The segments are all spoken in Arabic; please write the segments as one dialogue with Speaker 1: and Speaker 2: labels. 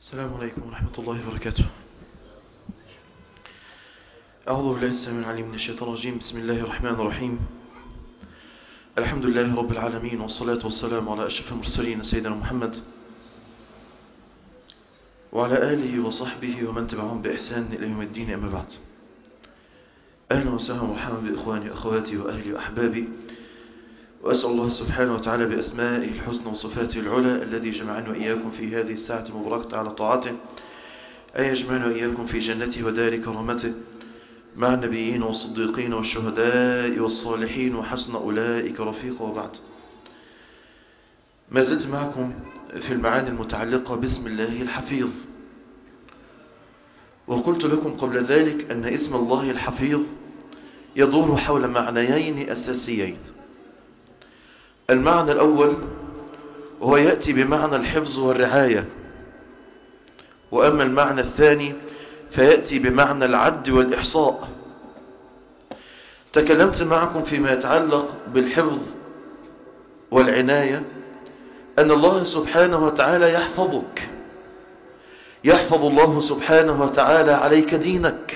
Speaker 1: السلام عليكم ورحمة الله وبركاته. أعوذ بالله السميع العليم من الشيطان الرجيم. بسم الله الرحمن الرحيم. الحمد لله رب العالمين، والصلاة والسلام على أشرف المرسلين سيدنا محمد وعلى آله وصحبه ومن تبعهم بإحسان إلى يوم الدين، أما بعد. أهلا وسهلا ومرحبا بإخواني وأخواتي وأهلي وأحبابي، وأسأل الله سبحانه وتعالى بأسمائه الحسنى وصفاته العلى الذي جمعنا وإياكم في هذه الساعة المباركة على طاعته أن يجمعنا وإياكم في جنته ودار كرامته مع النبيين والصديقين والشهداء والصالحين وحسن أولئك رفيقا. وبعد، ما زلت معكم في المعاني المتعلقة باسم الله الحفيظ، وقلت لكم قبل ذلك أن اسم الله الحفيظ يدور حول معنيين أساسيين. المعنى الأول وهو يأتي بمعنى الحفظ والرعاية، وأما المعنى الثاني فيأتي بمعنى العد والإحصاء. تكلمت معكم فيما يتعلق بالحفظ والعناية أن الله سبحانه وتعالى يحفظك، يحفظ الله سبحانه وتعالى عليك دينك،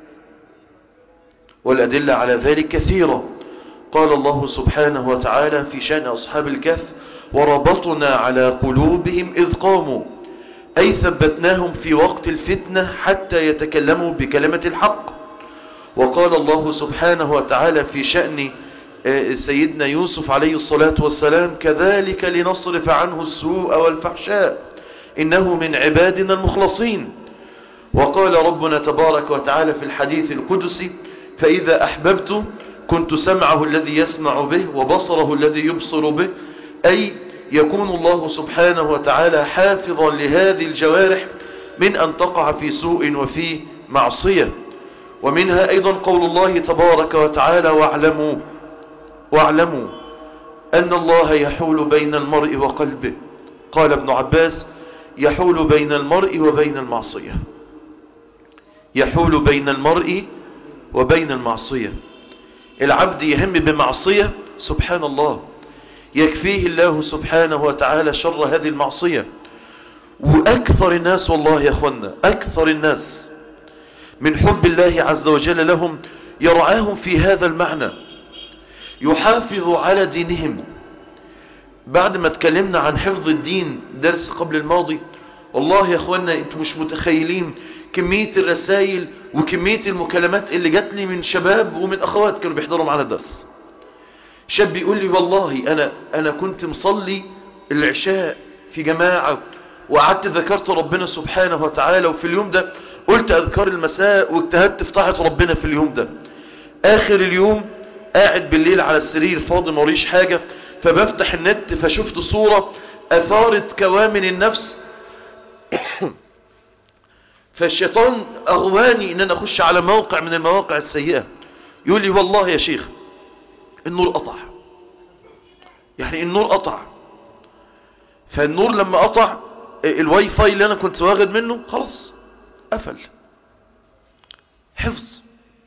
Speaker 1: والأدلة على ذلك كثيرة. قال الله سبحانه وتعالى في شأن أصحاب الكهف: وربطنا على قلوبهم إذ قاموا، أي ثبتناهم في وقت الفتنة حتى يتكلموا بكلمة الحق. وقال الله سبحانه وتعالى في شأن سيدنا يوسف عليه الصلاة والسلام: كذلك لنصرف عنه السوء والفحشاء إنه من عبادنا المخلصين. وقال ربنا تبارك وتعالى في الحديث القدسي: فإذا أحببت كنت سمعه الذي يسمع به وبصره الذي يبصر به، أي يكون الله سبحانه وتعالى حافظا لهذه الجوارح من أن تقع في سوء وفي معصية. ومنها أيضا قول الله تبارك وتعالى: واعلموا أن الله يحول بين المرء وقلبه. قال ابن عباس: يحول بين المرء وبين المعصية، يحول بين المرء وبين المعصية. العبد يهم بمعصية، سبحان الله، يكفيه الله سبحانه وتعالى شر هذه المعصية. وأكثر الناس، والله يا أخوانا، أكثر الناس من حب الله عز وجل لهم يرعاهم في هذا المعنى، يحافظ على دينهم. بعد ما تكلمنا عن حفظ الدين درس قبل الماضي، والله يا أخوانا أنتم مش متخيلين كمية الرسائل وكمية المكالمات اللي جات لي من شباب ومن أخوات كانوا بيحضروا معنا الدرس. شاب بيقول لي: والله أنا كنت مصلي العشاء في جماعة وقعدت ذكرت ربنا سبحانه وتعالى، وفي اليوم ده قلت أذكار المساء واجتهدت في طاعة ربنا في اليوم ده. آخر اليوم قاعد بالليل على السرير فاضي موريش حاجة، فبفتح النت فشفت صورة أثارت كوامن النفس فالشيطان أغواني إن أنا أخش على موقع من المواقع السيئة. يقول لي: والله يا شيخ النور قطع. يعني النور قطع، فالنور لما قطع الواي فاي اللي أنا كنت واخد منه خلاص قفل. حفظ،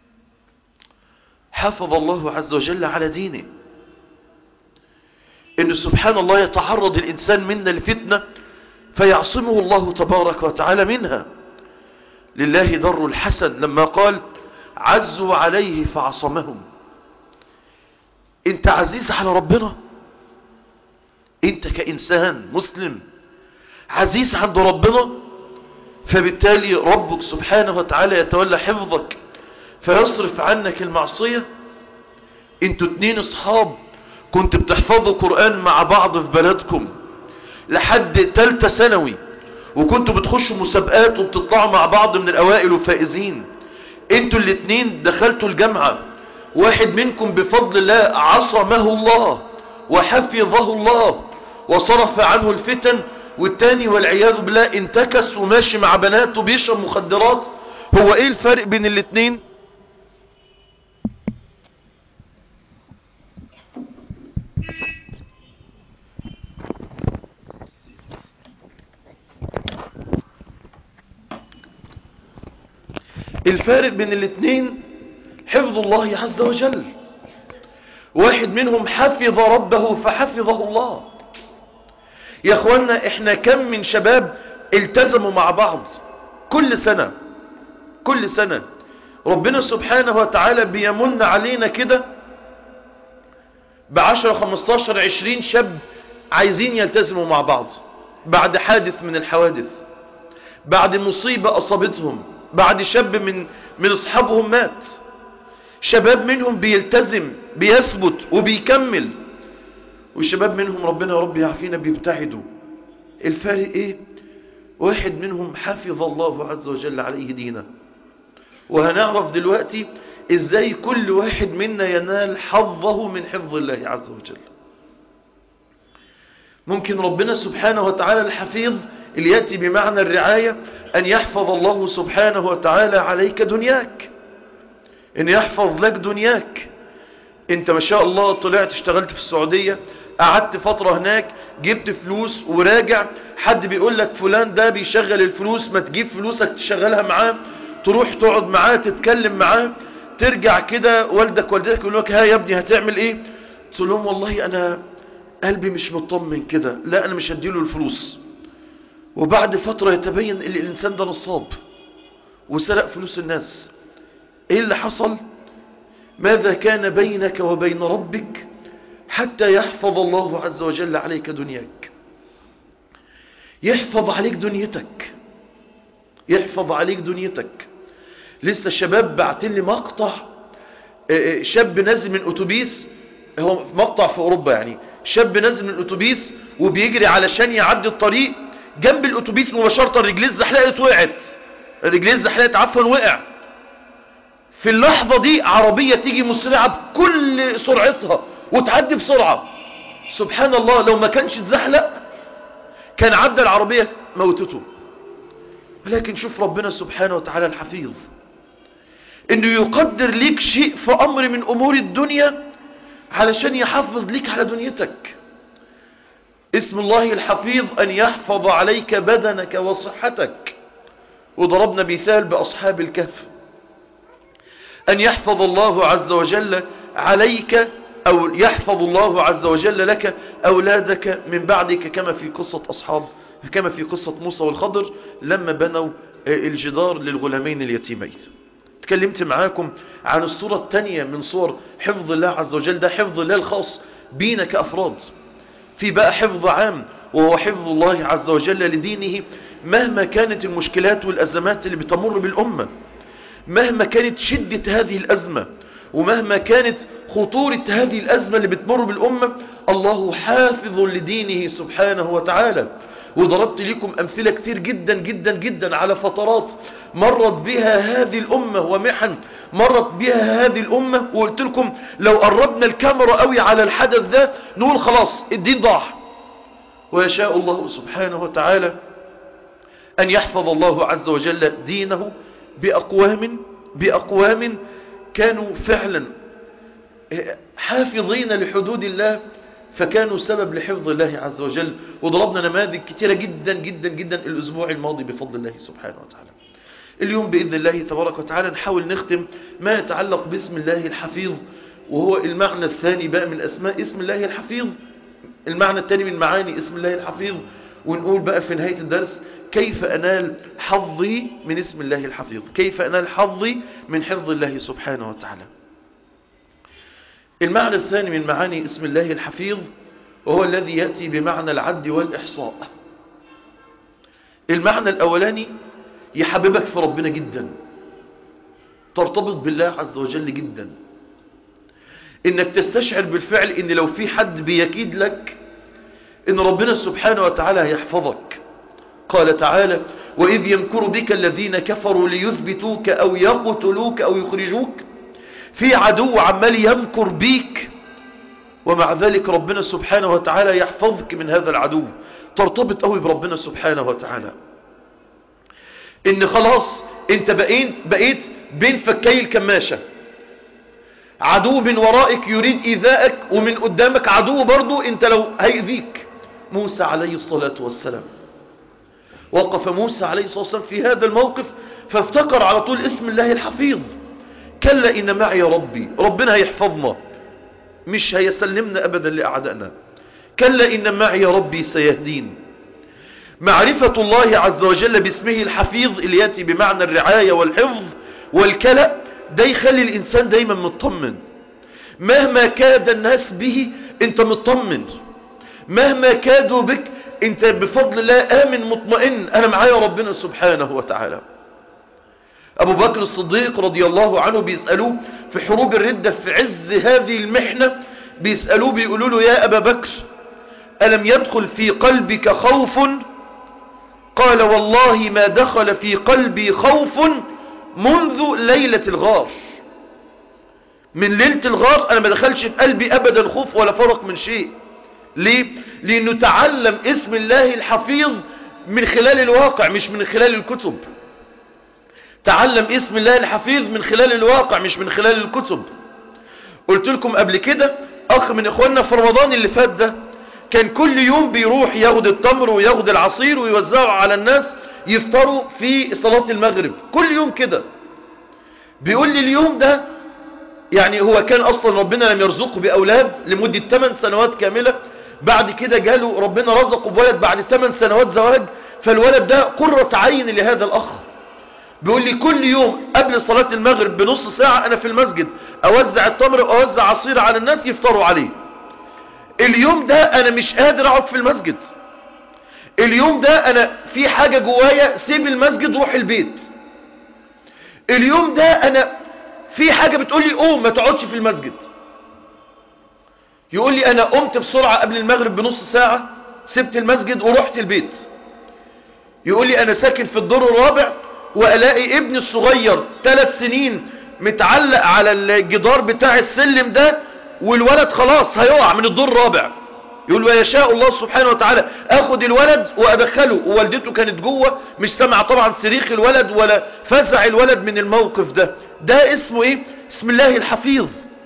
Speaker 1: حافظ الله عز وجل على دينه. إنه سبحان الله يتعرض الإنسان منا لفتنة فيعصمه الله تبارك وتعالى منها. لله در الحسن لما قال: عزوا عليه فعصمهم. انت عزيز على ربنا، انت كإنسان مسلم عزيز عند ربنا، فبالتالي ربك سبحانه وتعالى يتولى حفظك فيصرف عنك المعصية. انتوا 2 اصحاب كنت بتحفظوا قرآن مع بعض في بلدكم لحد 3 ثانوي، وكنتوا بتخشوا مسابقات وبتطلعوا مع بعض من الأوائل وفائزين. انتوا 2 دخلتوا الجامعة، واحد منكم بفضل الله عصمه الله وحفظه الله وصرف عنه الفتن، والتاني والعياذ بالله انتكس وماشي مع بنات وبيشرب مخدرات. هو ايه الفرق بين 2؟ الفارق بين 2 حفظ الله عز وجل. واحد منهم حفظ ربه فحفظه الله. يا اخوانا احنا كم من شباب التزموا مع بعض كل سنة ربنا سبحانه وتعالى بيمن علينا كده ب10 15 20 شاب عايزين يلتزموا مع بعض بعد حادث من الحوادث، بعد مصيبة أصابتهم، بعد شاب من أصحابهم مات. شباب منهم بيلتزم بيثبت وبيكمل، وشباب منهم ربنا يا رب يعافينا بيبتعدوا. الفارق ايه؟ واحد منهم حفظ الله عز وجل عليه دينه. وهنعرف دلوقتي ازاي كل واحد منا ينال حظه من حفظ الله عز وجل. ممكن ربنا سبحانه وتعالى الحفيظ اللي يأتي بمعنى الرعاية أن يحفظ الله سبحانه وتعالى عليك دنياك، أن يحفظ لك دنياك. أنت ما شاء الله طلعت اشتغلت في السعودية، قعدت فترة هناك، جبت فلوس وراجع، حد بيقول لك فلان ده بيشغل الفلوس، ما تجيب فلوسك تشغلها معاه، تروح تقعد معاه تتكلم معاه، ترجع كده والدك والدتك يقول لك ها يا ابني هتعمل ايه؟ تقول لهم والله انا قلبي مش مطمن كده، لا انا مش هديله الفلوس. وبعد فترة يتبين ان الانسان ده نصاب وسرق فلوس الناس. ايه اللي حصل؟ ماذا كان بينك وبين ربك حتى يحفظ الله عز وجل عليك دنياك، يحفظ عليك دنيتك، يحفظ عليك دنيتك. لسه الشباب بعتين لي مقطع، شاب نازل من اتوبيس، هو مقطع في اوروبا يعني، شاب نازل من الاتوبيس وبيجري علشان يعدي الطريق، جنب الاتوبيس مباشرة رجليه الزحلقت وقعت، رجليه الزحلقت عفوا وقع. في اللحظة دي عربية تيجي مسرعة بكل سرعتها وتعدي بسرعة، سبحان الله لو ما كانش اتزحلق كان عدى العربية موتته. ولكن شوف ربنا سبحانه وتعالى الحفيظ انه يقدر ليك شيء في امر من امور الدنيا علشان يحفظ ليك على دنيتك. اسم الله الحفيظ ان يحفظ عليك بدنك وصحتك. وضربنا مثال باصحاب الكهف، ان يحفظ الله عز وجل عليك او يحفظ الله عز وجل لك اولادك من بعدك، كما في قصة موسى والخضر لما بنوا الجدار للغلامين اليتيمين. تكلمت معاكم عن الصورة الثانية من صور حفظ الله عز وجل، ده حفظ الله الخاص بينا كأفراد. في بقى حفظ عام وهو حفظ الله عز وجل لدينه مهما كانت المشكلات والأزمات اللي بتمر بالأمة، مهما كانت شدة هذه الأزمة ومهما كانت خطورة هذه الأزمة اللي بتمر بالأمة، الله حافظ لدينه سبحانه وتعالى. وضربت لكم أمثلة كتير جدا جدا جدا على فترات مرت بها هذه الأمة ومحن مرت بها هذه الأمة، وقلت لكم لو قربنا الكاميرا قوي على الحدث ده نقول خلاص الدين ضاع. ويشاء الله سبحانه وتعالى أن يحفظ الله عز وجل دينه بأقوام كانوا فعلا حافظين لحدود الله، فكانوا سبب لحفظ الله عز وجل. وضربنا نماذج كثيرة جدا جدا جدا الأسبوع الماضي بفضل الله سبحانه وتعالى. اليوم بإذن الله تبارك وتعالى نحاول نختم ما يتعلق باسم الله الحفيظ، وهو المعنى الثاني بقى من أسماء اسم الله الحفيظ، المعنى الثاني من معاني اسم الله الحفيظ. ونقول بقى في نهاية الدرس كيف أنال حظي من اسم الله الحفيظ، كيف أنال حظي من حفظ الله سبحانه وتعالى. المعنى الثاني من معاني اسم الله الحفيظ وهو الذي يأتي بمعنى العد والإحصاء. المعنى الأولاني يحببك في ربنا جدا، ترتبط بالله عز وجل جدا، إنك تستشعر بالفعل إن لو في حد بيكيد لك إن ربنا سبحانه وتعالى يحفظك. قال تعالى وإذ يمكر بك الذين كفروا ليثبتوك أو يقتلوك أو يخرجوك. في عدو عمال يمكر بيك ومع ذلك ربنا سبحانه وتعالى يحفظك من هذا العدو. ترتبط قوي بربنا سبحانه وتعالى إن خلاص انت بقيت بين فكي الكماشة، عدو من ورائك يريد إيذائك ومن قدامك عدو برضو انت لو هيأذيك. موسى عليه الصلاة والسلام وقف موسى عليه الصلاة والسلام في هذا الموقف فافتكر على طول اسم الله الحفيظ. كلا إن معي ربي، ربنا هيحفظنا مش هيسلمنا أبدا لأعدائنا. كلا إن معي ربي سيهدين. معرفة الله عز وجل باسمه الحفيظ اللي يأتي بمعنى الرعاية والحفظ والكلأ، ده يخلي الإنسان دايما مطمن. مهما كاد الناس به انت مطمن، مهما كادوا بك انت بفضل الله آمن مطمئن، انا معايا ربنا سبحانه وتعالى. ابو بكر الصديق رضي الله عنه بيسألوه في حروب الردة في عز هذه المحنة، بيسألوه بيقولوا له يا ابا بكر ألم يدخل في قلبك خوف؟ قال والله ما دخل في قلبي خوف منذ ليلة الغار. من ليلة الغار أنا ما دخلش في قلبي أبدا خوف ولا فرق من شيء. ليه؟ لأنه تعلم اسم الله الحفيظ من خلال الواقع مش من خلال الكتب. تعلم اسم الله الحفيظ من خلال الواقع مش من خلال الكتب. قلت لكم قبل كده أخ من إخواننا في رمضان اللي فات ده كان كل يوم بيروح ياخد التمر وياخد العصير ويوزعه على الناس يفطروا في صلاة المغرب كل يوم كده. بيقول لي اليوم ده يعني هو كان أصلا ربنا لم يرزقه بأولاد لمدة 8 سنوات كاملة، بعد كده جاله ربنا رزقه بولد بعد 8 سنوات زواج، فالولد ده قرة عين لهذا الأخ. بيقول لي كل يوم قبل صلاة المغرب بنص ساعة أنا في المسجد أوزع التمر وأوزع عصير على الناس يفطروا عليه. اليوم ده أنا مش قادر أقعد في المسجد، اليوم ده أنا في حاجة جوايا سيب المسجد روح البيت، اليوم ده أنا في حاجة بتقول لي قوم ما تقعدش في المسجد. يقول لي أنا قمت بسرعة قبل المغرب بنص ساعة سبت المسجد ورحت البيت. يقول لي أنا ساكن في الدور الرابع وألاقي ابني الصغير 3 سنين متعلق على الجدار بتاع السلم ده والولد خلاص هيقع من الدور الرابع. يقول ويشاء الله سبحانه وتعالى اخد الولد وادخله، ووالدته كانت جوه مش سمع طبعا صريخ الولد ولا فزع الولد من الموقف ده. ده اسمه ايه؟ اسم الله الحفيظ.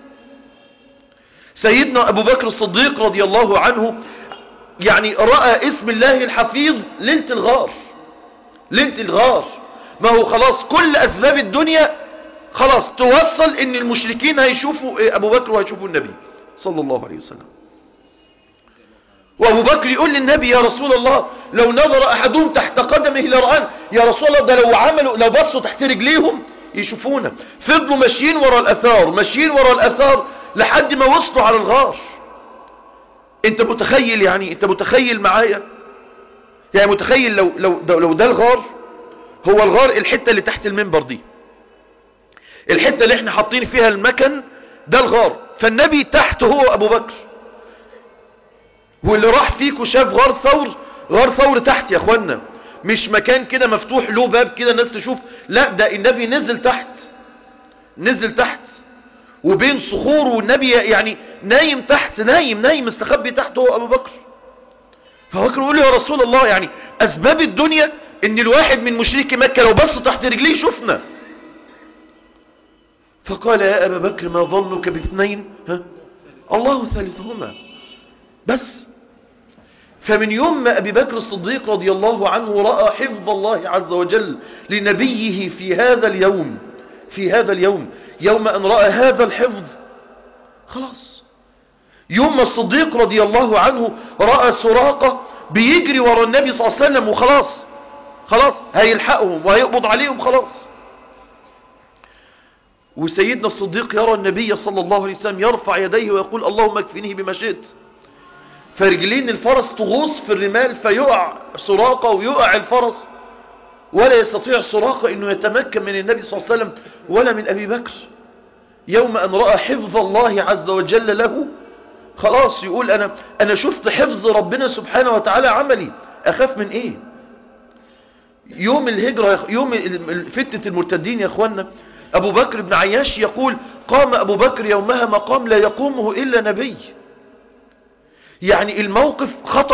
Speaker 1: سيدنا ابو بكر الصديق رضي الله عنه يعني رأى اسم الله الحفيظ ليلة الغار. ليلة الغار ما هو خلاص كل اسباب الدنيا خلاص توصل ان المشركين هيشوفوا ابو بكر وهيشوفوا النبي صلى الله عليه وسلم. وابو بكر يقول للنبي يا رسول الله لو نظر احدهم تحت قدمه لرآن. يا رسول الله ده لو عملوا لو بصوا تحت رجليهم يشوفونا. فضلوا ماشيين ورا الاثار ماشيين ورا الاثار لحد ما وصلوا على الغار. انت متخيل يعني انت متخيل معايا يعني متخيل لو ده الغار، هو الغار الحتة اللي تحت المنبر دي الحتة اللي احنا حاطين فيها المكن ده الغار، فالنبي تحت هو ابو بكر. واللي راح فيكو شاف غار ثور، غار ثور تحت يا اخوانا مش مكان كده مفتوح له باب كده الناس تشوف، لا ده النبي نزل تحت نزل تحت وبين صخور، والنبي يعني نايم تحت نايم مستخبي تحت هو ابو بكر. فبكر يقول له يا رسول الله يعني اسباب الدنيا ان الواحد من مشركي مكة لو بص تحت رجليه شفنا. فقال يا ابا بكر ما ظنك باثنين الله ثالثهما. بس فمن يوم ما ابي بكر الصديق رضي الله عنه رأى حفظ الله عز وجل لنبيه في هذا اليوم يوم ان رأى هذا الحفظ خلاص. يوم ما الصديق رضي الله عنه رأى سراقة بيجري ورا النبي صلى الله عليه وسلم وخلاص هيلحقهم وهيقبض عليهم خلاص. وسيدنا الصديق يرى النبي صلى الله عليه وسلم يرفع يديه ويقول اللهم اكفنيه بما شئت، فرجلين الفرس تغوص في الرمال فيقع سراقة ويقع الفرس، ولا يستطيع سراقة انه يتمكن من النبي صلى الله عليه وسلم ولا من ابي بكر. يوم ان رأى حفظ الله عز وجل له خلاص يقول انا شفت حفظ ربنا سبحانه وتعالى عملي، اخاف من ايه؟ يوم الهجرة يوم فتنة المرتدين يا اخوانا ابو بكر بن عياش يقول قام ابو بكر يومها مقام لا يقومه الا نبي. يعني الموقف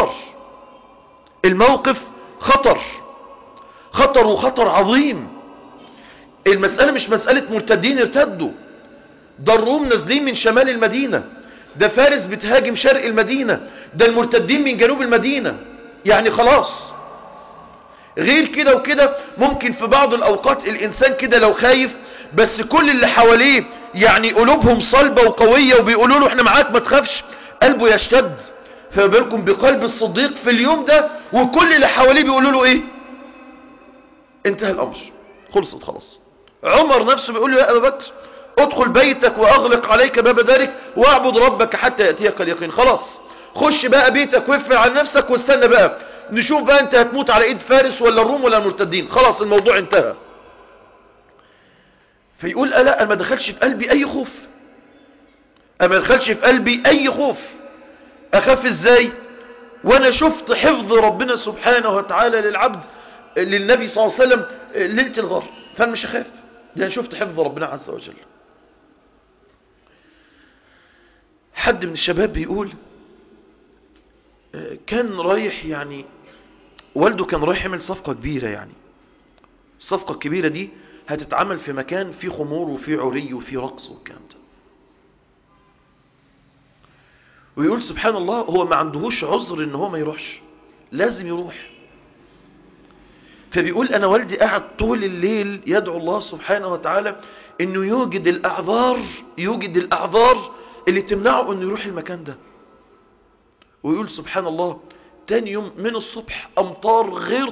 Speaker 1: خطر وخطر عظيم. المسألة مش مسألة مرتدين ارتدوا، ده الروم نازلين من شمال المدينة، ده فارس بتهاجم شرق المدينة، ده المرتدين من جنوب المدينة. يعني خلاص غير كده وكده ممكن في بعض الأوقات الإنسان كده لو خايف بس كل اللي حواليه يعني قلوبهم صلبة وقوية وبيقولوا له احنا معاك ما تخافش، قلبه يشتد. فما بالكم بقلب الصديق في اليوم ده، وكل اللي حواليه بيقولوا له ايه؟ انتهى الامر، خلصت خلاص. عمر نفسه بيقول له يا ابا بكر ادخل بيتك واغلق عليك باب دارك واعبد ربك حتى يأتيك اليقين. خلاص خش بقى بيتك واقفل على نفسك واستنى بقى نشوف بقى انت هتموت على ايد فارس ولا الروم ولا المرتدين، خلاص الموضوع انتهى. فيقول لا، انا ما دخلش في قلبي اي خوف، انا ما دخلش في قلبي اي خوف. اخاف ازاي وانا شفت حفظ ربنا سبحانه وتعالى للعبد للنبي صلى الله عليه وسلم ليلة الغار؟ فانا مش هخاف لان شفت حفظ ربنا عز وجل. حد من الشباب بيقول كان رايح، يعني والده كان رايح يعمل صفقة كبيرة، يعني الصفقة الكبيرة دي هتتعمل في مكان فيه خمور وفيه عري وفيه رقص والكلام ده. ويقول سبحان الله هو ما عندهوش عذر ان هو ما يروحش، لازم يروح. فبيقول انا والدي قاعد طول الليل يدعو الله سبحانه وتعالى انه يوجد الاعذار اللي تمنعه انه يروح المكان ده. ويقول سبحان الله تاني يوم من الصبح امطار غير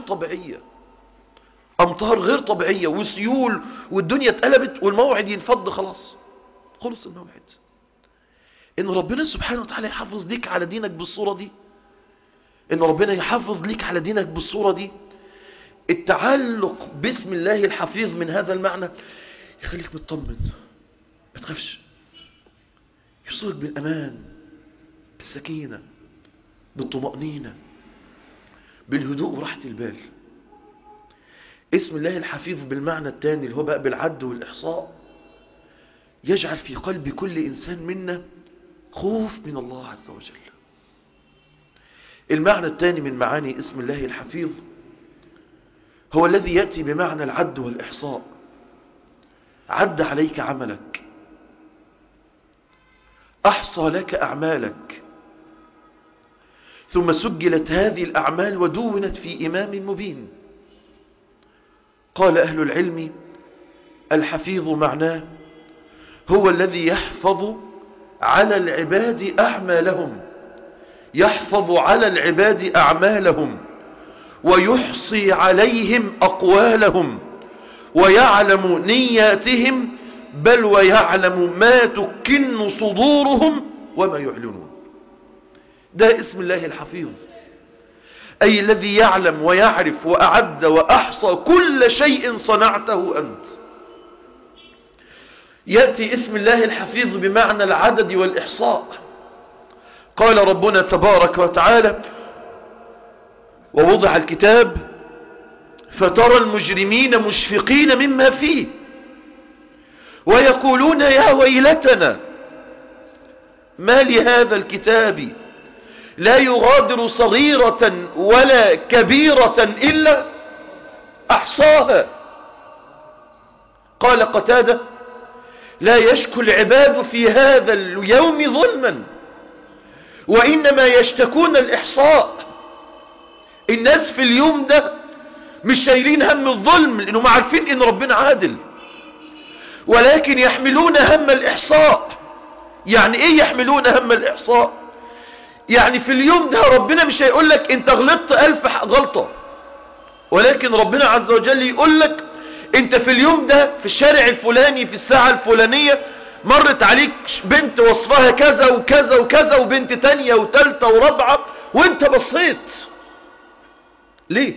Speaker 1: طبيعية وسيول والدنيا اتقلبت والموعد ينفض، خلاص خلص الموعد. ان ربنا سبحانه وتعالى يحافظ ليك على دينك بالصورة دي، ان ربنا يحافظ ليك على دينك بالصورة دي، التعلق باسم الله الحفيظ من هذا المعنى يخليك مطمن، ما تخافش، يوصلك بالامان، بالسكينة، بالطمأنينة، بالهدوء وراحة البال. اسم الله الحفيظ بالمعنى الثاني اللي هو بقى بالعد والإحصاء يجعل في قلب كل إنسان منا خوف من الله عز وجل. المعنى الثاني من معاني اسم الله الحفيظ هو الذي يأتي بمعنى العد والإحصاء. عد عليك عملك، أحصى لك أعمالك، ثم سجلت هذه الأعمال ودونت في إمام مبين. قال أهل العلم الحفيظ معناه هو الذي يحفظ على العباد أعمالهم، يحفظ على العباد أعمالهم ويحصي عليهم أقوالهم ويعلم نياتهم، بل ويعلم ما تكن صدورهم وما يعلنون. ده اسم الله الحفيظ، أي الذي يعلم ويعرف وأعد وأحصى كل شيء صنعته أنت. يأتي اسم الله الحفيظ بمعنى العدد والإحصاء. قال ربنا تبارك وتعالى ووضع الكتاب فترى المجرمين مشفقين مما فيه ويقولون يا ويلتنا ما لهذا الكتاب لا يغادر صغيرة ولا كبيرة إلا أحصاها. قال قتادة لا يشكو العباد في هذا اليوم ظلما وإنما يشتكون الإحصاء. الناس في اليوم ده مش شايلين هم الظلم لأنهم عارفين إن ربنا عادل، ولكن يحملون هم الإحصاء. يعني إيه يحملون هم الإحصاء؟ يعني في اليوم ده ربنا مش هيقول لك انت غلطت 1000 غلطة، ولكن ربنا عز وجل يقول لك انت في اليوم ده في الشارع الفلاني في الساعة الفلانية مرت عليك بنت وصفها كذا وكذا وكذا وبنت تانية وتالتة ورابعة وانت بصيت ليه؟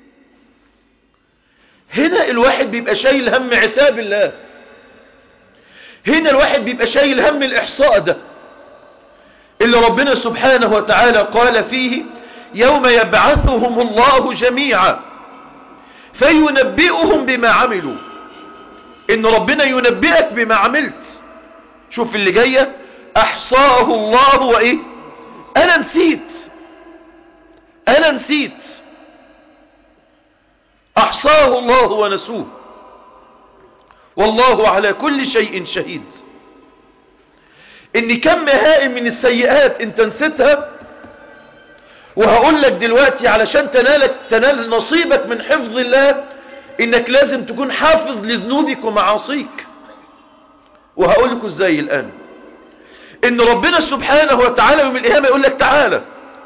Speaker 1: هنا الواحد بيبقى شايل هم عتاب الله، هنا الواحد بيبقى شايل هم الإحصاء ده اللي ربنا سبحانه وتعالى قال فيه يوم يبعثهم الله جميعا فينبئهم بما عملوا. ان ربنا ينبئك بما عملت. شوف اللي جاية احصاه الله وايه؟ انا نسيت احصاه الله ونسوه والله على كل شيء شهيد. ان كم هائل من السيئات انت نسيتها، وهقول لك دلوقتي علشان تنال نصيبك من حفظ الله انك لازم تكون حافظ لذنوبك ومعاصيك. وهقول لكم ازاي الان. ان ربنا سبحانه وتعالى يوم القيامة يقول لك تعالى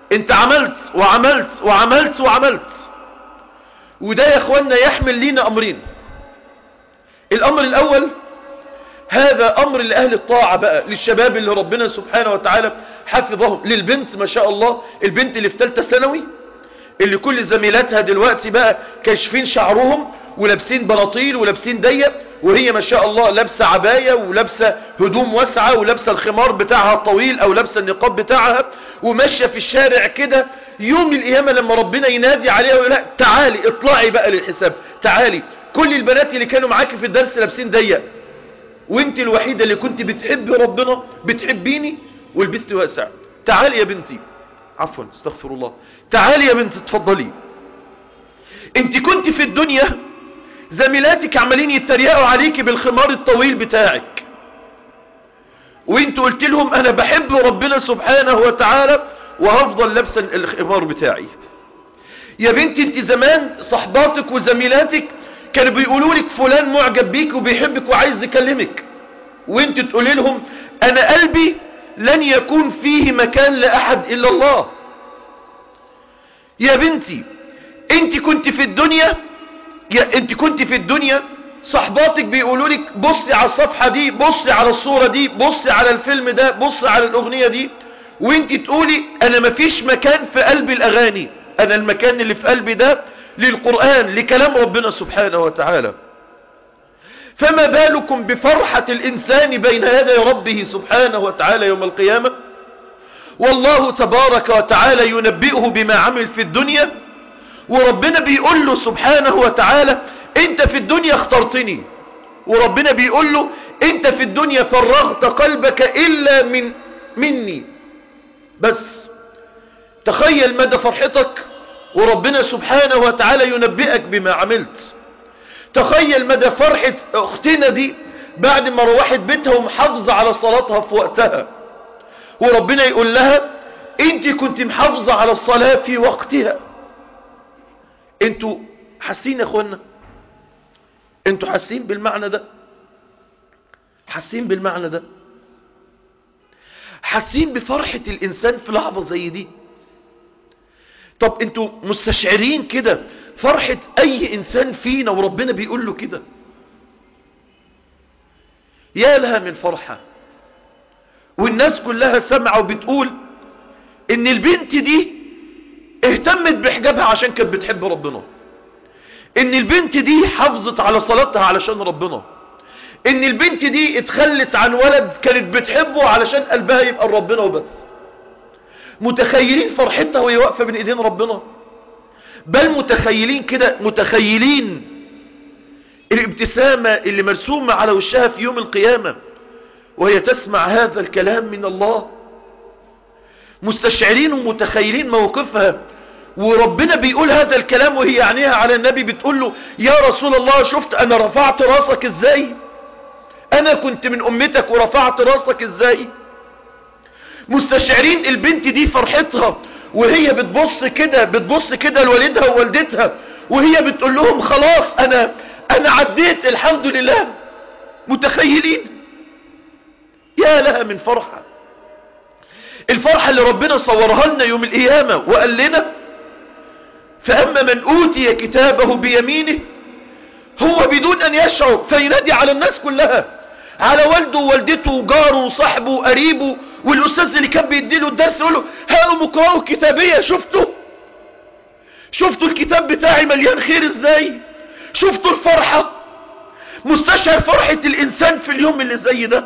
Speaker 1: انت عملت وعملت وعملت وعملت. وده يا اخوانا يحمل لينا امرين. الامر الاول هذا امر لاهل الطاعة بقى، للشباب اللي ربنا سبحانه وتعالى حفظهم، للبنت ما شاء الله، البنت اللي في ثالثه ثانوي اللي كل زميلاتها دلوقتي بقى كاشفين شعرهم ولابسين بناطيل ولابسين ضيق، وهي ما شاء الله لابسه عباية ولابسه هدوم واسعة ولابسه الخمار بتاعها الطويل او لابسه النقاب بتاعها وماشيه في الشارع كده. يوم القيامة لما ربنا ينادي عليها ويقول لها تعالي اطلعي بقى للحساب، تعالي، كل البنات اللي كانوا معاكي في الدرس لابسين ضيق وانت الوحيدة اللي كنت بتحب ربنا بتحبيني ولبست واسع، تعالي يا بنتي، عفوا استغفر الله، تعالي يا بنتي اتفضلي. انت كنت في الدنيا زميلاتك عمالين يتريقوا عليك بالخمار الطويل بتاعك، وانت قلت لهم انا بحب ربنا سبحانه وتعالى وهفضل لابسا الخمار بتاعي. يا بنتي انت زمان صحباتك وزميلاتك كانوا بيقولوا لك فلان معجب بيك وبيحبك وعايز يكلمك، وانت تقولي لهم انا قلبي لن يكون فيه مكان لأحد إلا الله. يا بنتي انت كنت في الدنيا صحباتك بيقولوا لك بصي على الصفحة دي، بصي على الصورة دي، بصي على الفيلم ده، بصي على الأغنية دي، وانت تقولي انا مفيش مكان في قلبي الأغاني، انا المكان اللي في قلبي ده للقرآن، لكلام ربنا سبحانه وتعالى. فما بالكم بفرحة الإنسان بين يدي ربه سبحانه وتعالى يوم القيامة، والله تبارك وتعالى ينبئه بما عمل في الدنيا، وربنا بيقول له سبحانه وتعالى انت في الدنيا اخترتني، وربنا بيقول له انت في الدنيا فرغت قلبك إلا مني. بس تخيل مدى فرحتك وربنا سبحانه وتعالى ينبئك بما عملت. تخيل مدى فرحة اختنا دي بعد ما روحت بيتها ومحافظة على صلاتها في وقتها، وربنا يقول لها انت كنت محافظة على الصلاة في وقتها. انتوا حاسين يا اخوانا؟ انتوا حاسين بالمعنى ده؟ حاسين بالمعنى ده؟ حاسين بفرحة الانسان في لحظة زي دي؟ طب انتوا مستشعرين كده فرحة اي انسان فينا وربنا بيقول له كده؟ يا لها من فرحة. والناس كلها سمعوا وبتقول ان البنت دي اهتمت بحجابها عشان كانت بتحب ربنا، ان البنت دي حافظت على صلاتها علشان ربنا، ان البنت دي اتخلت عن ولد كانت بتحبه علشان قلبها يبقى ربنا وبس. متخيلين فرحتها وهي واقفة بين ايدين ربنا؟ بل متخيلين كده، متخيلين الابتسامة اللي مرسومة على وشها في يوم القيامة وهي تسمع هذا الكلام من الله؟ مستشعرين ومتخيلين موقفها وربنا بيقول هذا الكلام وهي عينيها على النبي بتقول له يا رسول الله شفت انا رفعت راسك ازاي؟ انا كنت من امتك ورفعت راسك ازاي؟ مستشعرين البنت دي فرحتها وهي بتبص كده لوالدها ووالدتها وهي بتقول لهم خلاص انا عديت الحمد لله. متخيلين؟ يا لها من فرحة. الفرحة اللي ربنا صورها لنا يوم القيامة وقال لنا فأما من أوتي كتابه بيمينه، هو بدون أن يشعر فينادي على الناس كلها، على والده ووالدته وجاره وصاحبه وقريبه والأستاذ اللي كان بيديله الدرس يقول له هاؤم اقرأوا كتابية، شفتوا الكتاب بتاعي مليان خير ازاي؟ شفتوا الفرحة؟ مستشعر فرحة الإنسان في اليوم اللي زي ده؟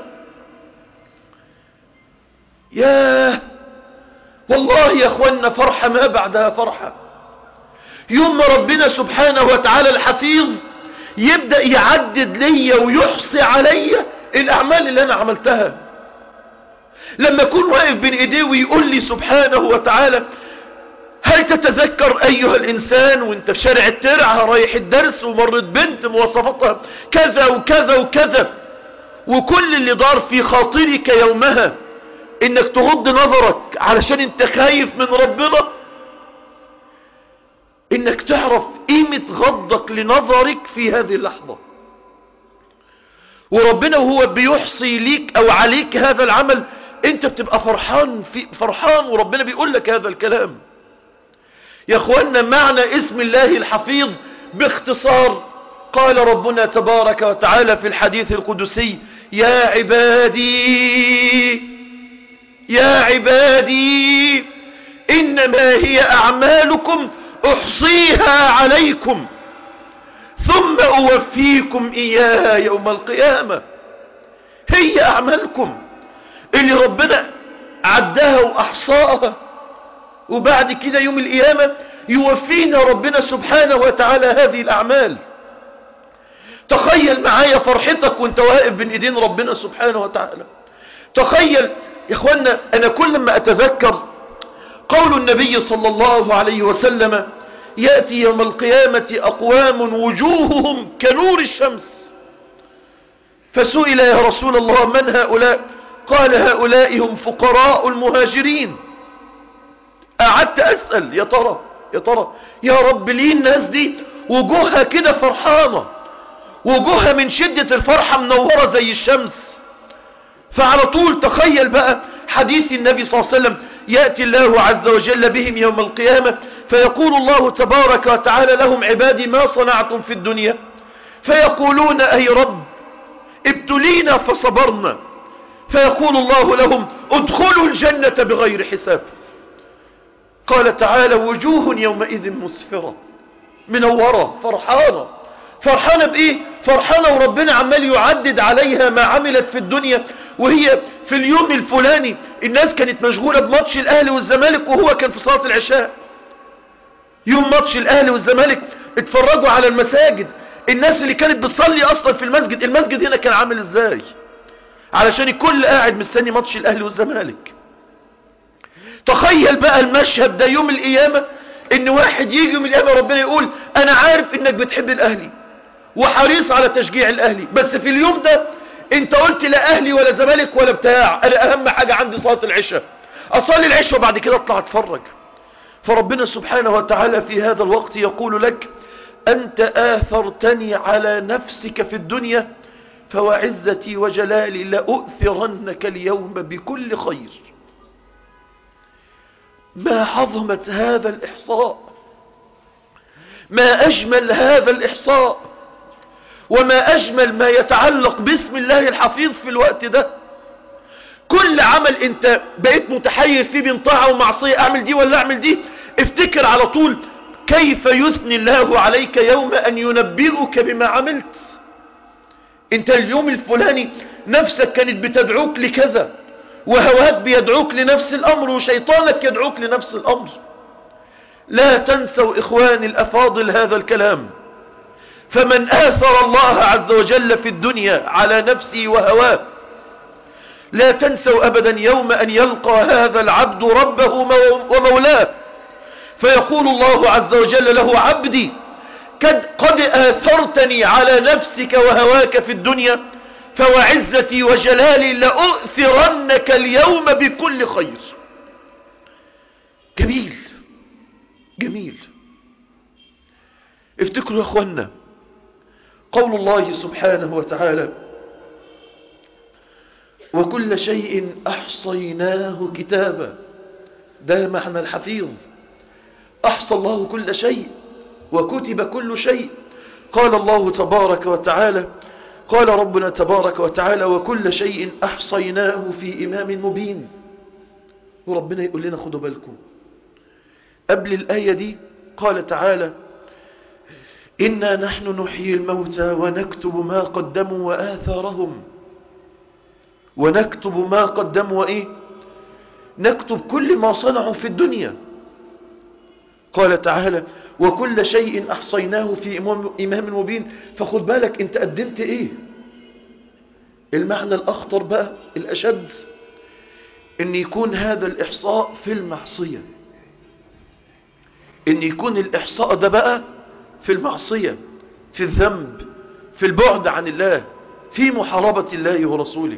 Speaker 1: ياه والله يا اخوانا فرحة ما بعدها فرحة. يوم ما ربنا سبحانه وتعالى الحفيظ يبدأ يعدد لي ويحصي علي الأعمال اللي أنا عملتها، لما أكون واقف بين إيديه ويقول لي سبحانه وتعالى هل تتذكر أيها الإنسان وانت في شارع الترعة رايح الدرس ومرت بنت مواصفاتها كذا وكذا وكذا، وكل اللي دار في خاطرك يومها انك تغض نظرك علشان انت خايف من ربنا، انك تعرف قيمة غضك لنظرك في هذه اللحظة. وربنا وهو بيحصي ليك او عليك هذا العمل انت بتبقى فرحان وربنا بيقول لك هذا الكلام. يا اخوانا معنى اسم الله الحفيظ باختصار، قال ربنا تبارك وتعالى في الحديث القدسي: يا عبادي إنما هي أعمالكم أحصيها عليكم ثم أوفيكم إياها يوم القيامة. هي أعمالكم اللي ربنا عدها وأحصاها، وبعد كده يوم القيامة يوفينا ربنا سبحانه وتعالى هذه الأعمال. تخيل معايا فرحتك وانت واقف بين ايدين ربنا سبحانه وتعالى. تخيل يا اخوانا، انا كل ما اتذكر قول النبي صلى الله عليه وسلم: يأتي يوم القيامة أقوام وجوههم كنور الشمس. فسئل: يا رسول الله من هؤلاء؟ قال: هؤلاء هم فقراء المهاجرين. قعدت أسأل يا ترى يا رب ليه الناس دي وجوهها كده فرحانة، وجوهها من شدة الفرحة منورة زي الشمس؟ فعلى طول تخيل بقى حديث النبي صلى الله عليه وسلم: يأتي الله عز وجل بهم يوم القيامة فيقول الله تبارك وتعالى لهم: عبادي ما صنعتم في الدنيا؟ فيقولون: أي رب ابتلينا فصبرنا. فيقول الله لهم: ادخلوا الجنة بغير حساب. قال تعالى: وجوه يومئذ مسفرة، منورة فرحانة بإيه؟ فرحانة وربنا عمال يعدد عليها ما عملت في الدنيا، وهي في اليوم الفلاني الناس كانت مشغولة بماتش الأهلي والزمالك وهو كان في صلاة العشاء. يوم ماتش الأهلي والزمالك اتفرجوا على المساجد، الناس اللي كانت بتصلي أصلا في المسجد هنا كان عامل ازاي؟ علشان الكل قاعد مستني ماتش الأهلي والزمالك. تخيل بقى المشهد ده يوم القيامة، ان واحد يجي يوم القيامة ربنا يقول: انا عارف انك بتحب الاهلي وحريص على تشجيع الاهلي، بس في اليوم ده انت قلت لا اهلي ولا زمالك ولا بتاع، انا اهم حاجة عندي صلاة العشاء، اصلي العشاء وبعد كده اطلع اتفرج. فربنا سبحانه وتعالى في هذا الوقت يقول لك: انت آثرتني على نفسك في الدنيا، فوعزتي وجلالي لأؤثرنك اليوم بكل خير. ما عظمة هذا الإحصاء، ما أجمل هذا الإحصاء، وما أجمل ما يتعلق باسم الله الحفيظ في الوقت ده. كل عمل انت بقيت متحير فيه بين طاعة ومعصية، اعمل دي ولا اعمل دي، افتكر على طول كيف يثني الله عليك يوم ان ينبئك بما عملت. انت اليوم الفلاني نفسك كانت بتدعوك لكذا، وهواك بيدعوك لنفس الامر، وشيطانك يدعوك لنفس الامر. لا تنسوا اخواني الافاضل هذا الكلام. فمن آثر الله عز وجل في الدنيا على نفسه وهواه، لا تنسوا أبدا يوم أن يلقى هذا العبد ربه ومولاه، فيقول الله عز وجل له: عبدي قد آثرتني على نفسك وهواك في الدنيا، فوعزتي وجلالي لأؤثرنك اليوم بكل خير. جميل جميل. افتكروا يا اخوانا قول الله سبحانه وتعالى: وكل شيء أحصيناه كتابا. ده معنى الحفيظ، أحصى الله كل شيء وكتب كل شيء. قال الله تبارك وتعالى، قال ربنا تبارك وتعالى: وكل شيء أحصيناه في إمام مبين. وربنا يقول لنا خدوا بالكم، قبل الآية دي قال تعالى: إنا نحن نحيي الموتى ونكتب ما قدموا وآثارهم. ونكتب ما قدموا وإيه؟ نكتب كل ما صنعوا في الدنيا. قال تعالى: وكل شيء أحصيناه في إمام مبين. فخد بالك أنت قدمت إيه. المعنى الأخطر بقى الأشد، أن يكون هذا الإحصاء في المعصية، أن يكون الإحصاء ده بقى في المعصية، في الذنب، في البعد عن الله، في محاربة الله ورسوله.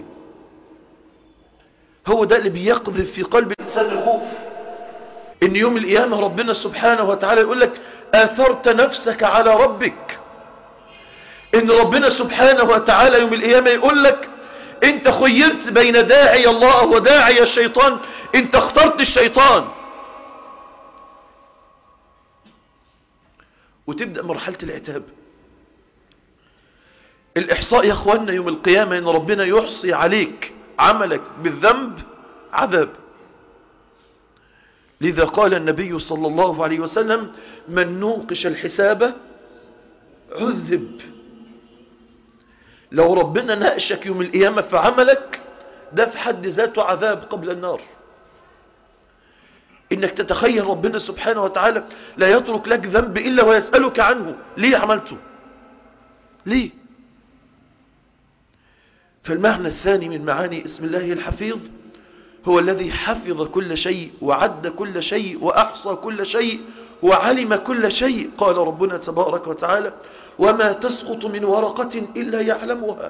Speaker 1: هو ده اللي بيقذف في قلب الإنسان الخوف، إن يوم القيامة ربنا سبحانه وتعالى يقول لك: آثرت نفسك على ربك. إن ربنا سبحانه وتعالى يوم القيامة يقول لك: انت خيرت بين داعي الله وداعي الشيطان، انت اخترت الشيطان. وتبدأ مرحلة العتاب. الإحصاء يا أخوانا يوم القيامة إن ربنا يحصي عليك عملك بالذنب عذاب. لذا قال النبي صلى الله عليه وسلم: من نوقش الحساب عذب. لو ربنا ناقشك يوم القيامة في عملك ده في حد ذاته عذاب قبل النار. إنك تتخيل ربنا سبحانه وتعالى لا يترك لك ذنب إلا ويسألك عنه، ليه عملته؟ ليه؟ فالمعنى الثاني من معاني اسم الله الحفيظ هو الذي حفظ كل شيء وعد كل شيء وأحصى كل شيء وعلم كل شيء. قال ربنا تبارك وتعالى: وما تسقط من ورقة إلا يعلمها.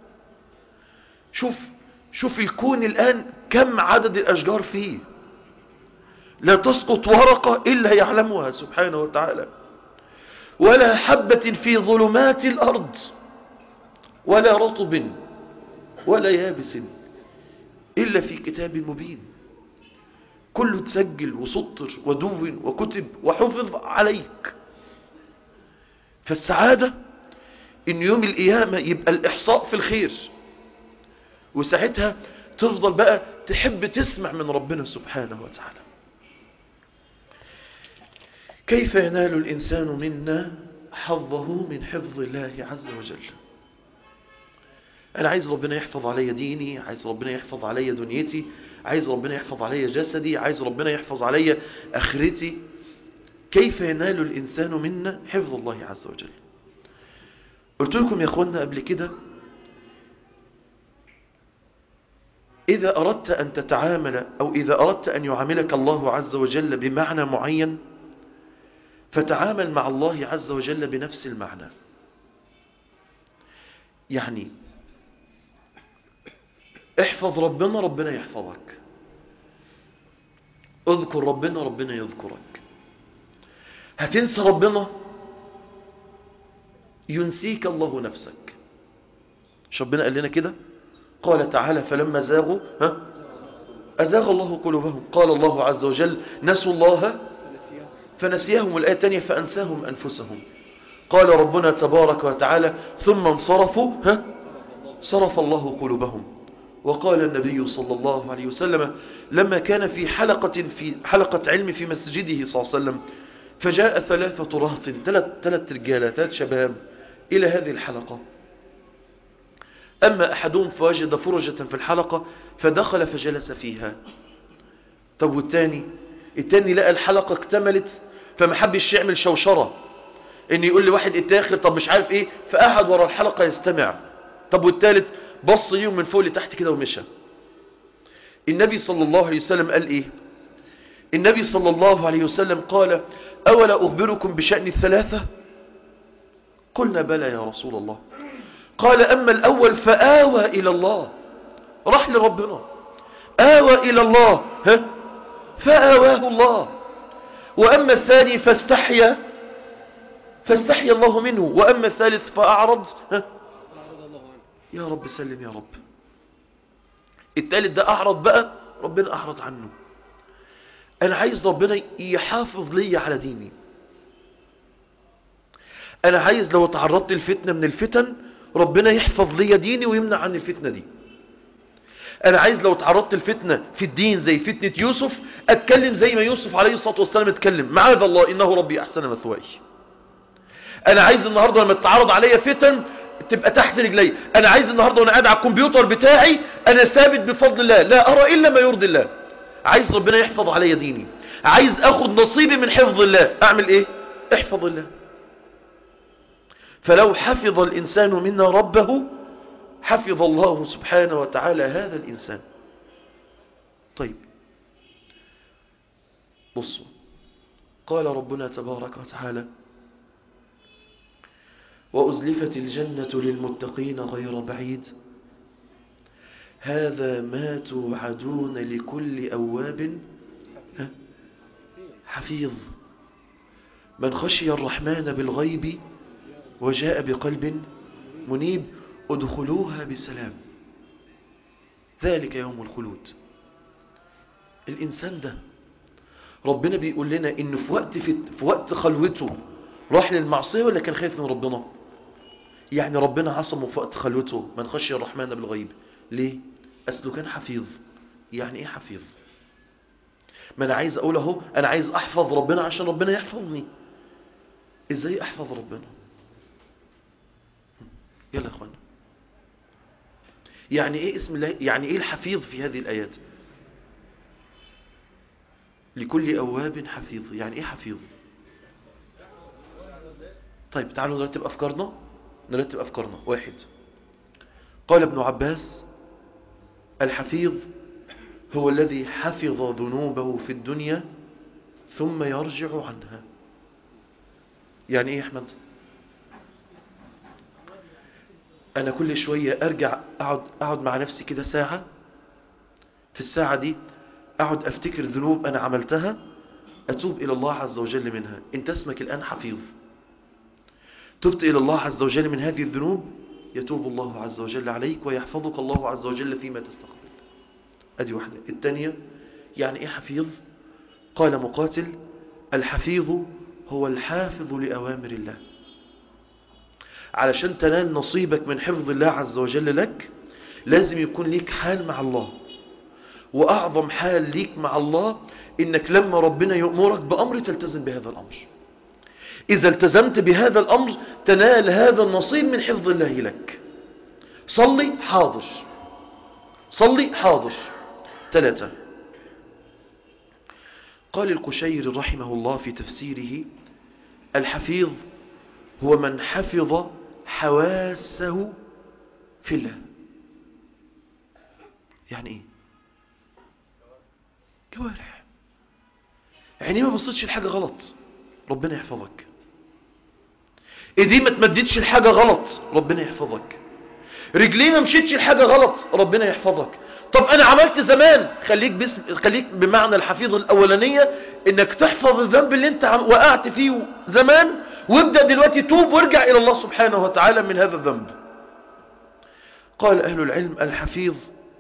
Speaker 1: شوف الكون الآن كم عدد الأشجار فيه، لا تسقط ورقة إلا يعلمها سبحانه وتعالى. ولا حبة في ظلمات الأرض ولا رطب ولا يابس إلا في كتاب مبين. كله تسجل وسطر ودون وكتب وحفظ عليك. فالسعادة إن يوم القيامة يبقى الإحصاء في الخير، وساعتها تفضل بقى تحب تسمع من ربنا سبحانه وتعالى. كيف ينال الإنسان منا حظه من حفظ الله عز وجل؟ أنا عايز ربنا يحفظ علي ديني، عايز ربنا يحفظ علي دنيتي، عايز ربنا يحفظ علي جسدي، عايز ربنا يحفظ علي آخرتي. كيف ينال الإنسان منا حفظ الله عز وجل؟ قلت لكم يا أخوانا قبل كده، إذا أردت أن تتعامل أو إذا أردت أن يعاملك الله عز وجل بمعنى معين فتعامل مع الله عز وجل بنفس المعنى. يعني احفظ ربنا، ربنا يحفظك. اذكر ربنا، ربنا يذكرك. هتنسى ربنا ينسيك الله نفسك. مش ربنا قال لنا كده؟ قال تعالى: فلما زاغوا أزاغ الله قلوبهم. قال الله عز وجل: نسوا الله فنسيهم. الآية الثانية: فأنساهم أنفسهم. قال ربنا تبارك وتعالى: ثم انصرفوا صرف الله قلوبهم. وقال النبي صلى الله عليه وسلم لما كان في حلقة علم في مسجده صلى الله عليه وسلم، فجاء 3 رهط، 3 رجالة، 3 شباب إلى هذه الحلقة. أما أحدهم فوجد فرجة في الحلقة فدخل فجلس فيها. طب والتاني لقى الحلقة اكتملت فما حبش يعمل شوشرة إن يقول لواحد اتاخر طب مش عارف إيه، فقعد ورا الحلقة يستمع. طب والتالت بص ليهم من فوق لتحت كده ومشى. النبي صلى الله عليه وسلم قال إيه؟ النبي صلى الله عليه وسلم قال: أولا أخبركم بشأن 3؟ قلنا: بلى يا رسول الله. قال: أما الأول فآوى إلى الله، راح لربنا، آوى إلى الله فآواه الله. وأما الثاني فاستحيا الله منه. وأما الثالث فأعرض يا رب سلم يا رب. الثالث ده أعرض بقى، ربنا أعرض عنه. أنا عايز ربنا يحافظ لي على ديني. أنا عايز لو تعرضت الفتنة من الفتن ربنا يحفظ لي ديني ويمنع عن الفتنة دي. أنا عايز لو تعرضت الفتنة في الدين زي فتنة يوسف أتكلم زي ما يوسف عليه الصلاة والسلام اتكلم: معاذ الله إنه ربي أحسن مثواي. أنا عايز النهاردة لما تتعرض عليا فتن تبقى تحت رجلي. أنا عايز النهاردة وأنا قاعد على الكمبيوتر بتاعي أنا ثابت بفضل الله، لا أرى إلا ما يرضي الله. عايز ربنا يحفظ علي ديني، عايز أخذ نصيبي من حفظ الله. أعمل إيه؟ احفظ الله. فلو حفظ الإنسان منا ربه حفظ الله سبحانه وتعالى هذا الإنسان. طيب بصوا، قال ربنا تبارك وتعالى: وأزلفت الجنة للمتقين غير بعيد هذا ما توعدون لكل أواب حفيظ من خشي الرحمن بالغيب وجاء بقلب منيب ادخلوها بسلام. ذلك يوم الخلود. الإنسان ده ربنا بيقول لنا إنه في وقت خلوته راح للمعصية ولا كان خايف من ربنا؟ يعني ربنا عصمه في وقت خلوته، من خشي الرحمن بالغيب. ليه؟ أصله كان حفيظ. يعني إيه حفيظ؟ ما أنا عايز أقول أهو، أنا عايز أحفظ ربنا عشان ربنا يحفظني. إزاي أحفظ ربنا؟ يلا يا أخوانا، يعني إيه اسم الله؟ يعني إيه الحفيظ في هذه الآيات؟ لكل أواب حفيظ. يعني إيه حفيظ؟ طيب تعالوا نرتب أفكارنا. واحد، قال ابن عباس: الحفيظ هو الذي حفظ ذنوبه في الدنيا ثم يرجع عنها. يعني إيه يا أحمد؟ أنا كل شوية أرجع أقعد مع نفسي كده ساعة، في الساعة دي أقعد أفتكر ذنوب أنا عملتها، أتوب إلى الله عز وجل منها. أنت اسمك الآن حفيظ، تبت إلى الله عز وجل من هذه الذنوب، يتوب الله عز وجل عليك ويحفظك الله عز وجل فيما تستقبل. أدي واحدة. الثانية، يعني إيه حفيظ؟ قال مقاتل: الحفيظ هو الحافظ لأوامر الله. علشان تنال نصيبك من حفظ الله عز وجل لك لازم يكون ليك حال مع الله، وأعظم حال ليك مع الله إنك لما ربنا يأمرك بأمر تلتزم بهذا الأمر. إذا التزمت بهذا الأمر تنال هذا النصيب من حفظ الله لك. صلي حاضر، صلي حاضر. 3، قال القشيري رحمه الله في تفسيره: الحفيظ هو من حفظ حواسه في الله. يعني ايه؟ جوارح. عيني ما بصيتش لحاجة غلط، ربنا يحفظك. ايدي ما تمددش لحاجة غلط، ربنا يحفظك. رجلي ما مشيتش لحاجة غلط، ربنا يحفظك. طب انا عملت زمان، خليك بمعنى الحفيظ الاولانية، انك تحفظ الذنب اللي انت وقعت فيه زمان، وابدأ دلوقتي توب وارجع الى الله سبحانه وتعالى من هذا الذنب. قال اهل العلم: الحفيظ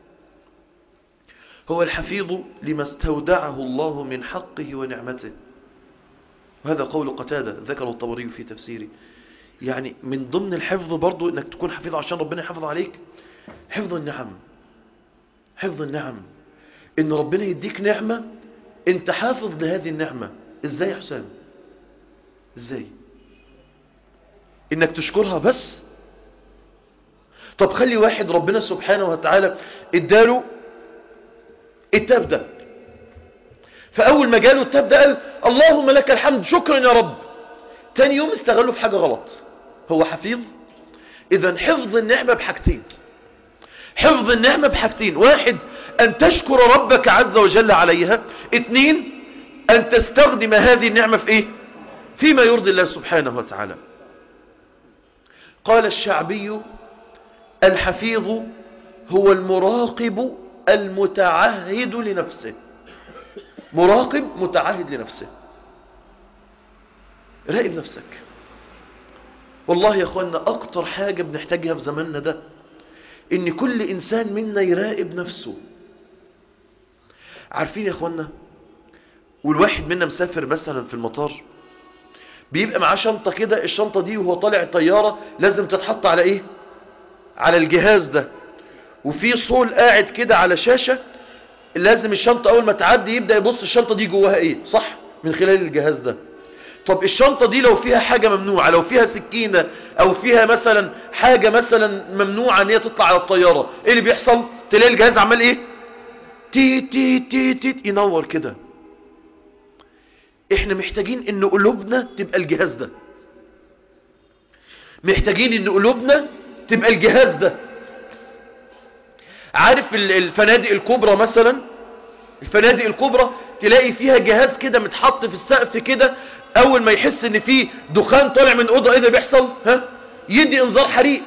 Speaker 1: هو الحفيظ لما استودعه الله من حقه ونعمته. وهذا قول قتادة ذكره الطبري في تفسيره. يعني من ضمن الحفظ برضو انك تكون حفيظ عشان ربنا يحفظ عليك، حفظ النعم. حفظ النعم، ان ربنا يديك نعمة انت حافظ لهذه النعمة. ازاي يا حسام؟ ازاي؟ انك تشكرها بس. طب خلي واحد ربنا سبحانه وتعالى اداله التاب ده، فاول ما جاله التاب ده قال: اللهم لك الحمد، شكرا يا رب. تاني يوم استغله في حاجة غلط، هو حفيظ؟ اذا حفظ النعمة بحاجتين. حفظ النعمة بحاجتين: واحد، أن تشكر ربك عز وجل عليها. 2، أن تستخدم هذه النعمة في إيه؟ فيما يرضي الله سبحانه وتعالى. قال الشعبي: الحفيظ هو المراقب المتعهد لنفسه. مراقب متعهد لنفسه. راقب نفسك. والله يا أخوانا أكتر حاجة بنحتاجها في زماننا ده ان كل انسان منا يراقب نفسه. عارفين يا اخوانا، والواحد منا مسافر مثلا في المطار بيبقى معاه شنطة كده، الشنطة دي وهو طالع الطيارة لازم تتحط على ايه؟ على الجهاز ده، وفي صول قاعد كده على شاشة، لازم الشنطة اول ما تعدي يبدأ يبص الشنطة دي جواها ايه، صح؟ من خلال الجهاز ده. طب الشنطة دي لو فيها حاجة ممنوعة، لو فيها سكينة او فيها مثلا حاجة مثلا ممنوعة ان هي تطلع على الطيارة، ايه اللي بيحصل؟ تلاقي الجهاز عمال ايه؟ تي تي تي تي ينور كده. احنا محتاجين ان قلوبنا تبقى الجهاز ده. محتاجين ان قلوبنا تبقى الجهاز ده. عارف الفنادق الكبرى مثلا، الفنادق الكبرى تلاقي فيها جهاز كده متحط في السقف كده، اول ما يحس ان في دخان طالع من اوضه ايه اللي بيحصل؟ يدي انذار حريق.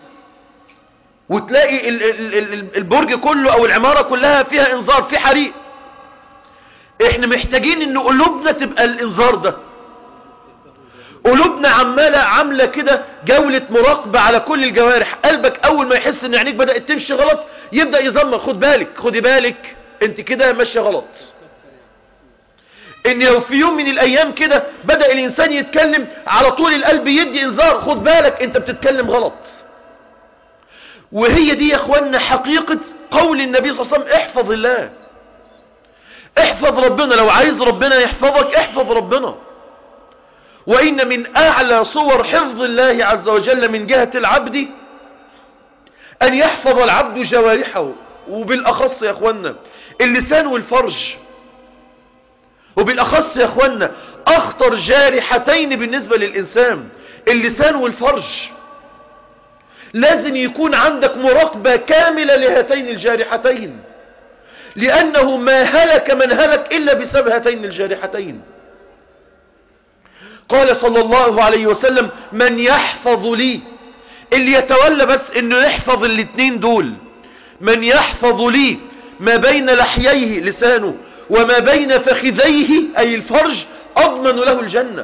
Speaker 1: وتلاقي البرج كله او العمارة كلها فيها انذار، في حريق. احنا محتاجين ان قلوبنا تبقى الانذار ده. قلوبنا عاملة كده جولة مراقبة على كل الجوارح. قلبك اول ما يحس ان عينيك بدأت تمشي غلط يبدأ يزمر، خد بالك خدي بالك انت كده ماشية غلط. ان لو في يوم من الايام كده بدأ الانسان يتكلم على طول القلب يدي انذار، خد بالك انت بتتكلم غلط. وهي دي يا اخوانا حقيقة قول النبي صلى الله عليه وسلم: احفظ الله، احفظ ربنا. لو عايز ربنا يحفظك احفظ ربنا. وإن من أعلى صور حفظ الله عز وجل من جهة العبد أن يحفظ العبد جوارحه، وبالأخص يا أخوانا اللسان والفرج، وبالأخص يا أخوانا أخطر جارحتين بالنسبة للإنسان اللسان والفرج. لازم يكون عندك مراقبة كاملة لهاتين الجارحتين، لأنه ما هلك من هلك إلا بسبب هاتين الجارحتين. قال صلى الله عليه وسلم: من يحفظ لي، اللي يتولى بس انه يحفظ الاتنين دول، من يحفظ لي ما بين لحييه لسانه وما بين فخذيه اي الفرج، اضمن له الجنة،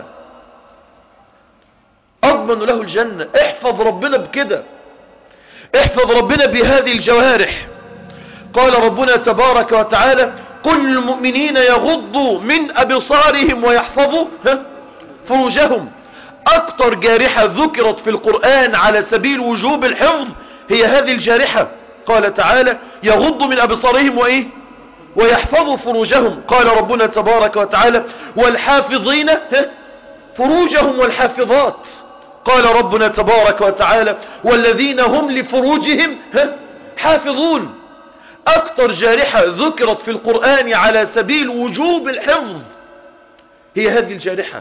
Speaker 1: اضمن له الجنة. احفظ ربنا بكده، احفظ ربنا بهذه الجوارح. قال ربنا تبارك وتعالى: كل المؤمنين يغضوا من أبصارهم ويحفظوا فروجهم. أكتر جارحة ذكرت في القرآن على سبيل وجوب الحفظ هي هذه الجارحة. قال تعالى: يغضوا من أبصارهم وإيه ويحفظوا فروجهم. قال ربنا تبارك وتعالى: والحافظين فروجهم والحافظات. قال ربنا تبارك وتعالى: والذين هم لفروجهم حافظون. أكتر جارحة ذكرت في القرآن على سبيل وجوب الحفظ هي هذه الجارحة،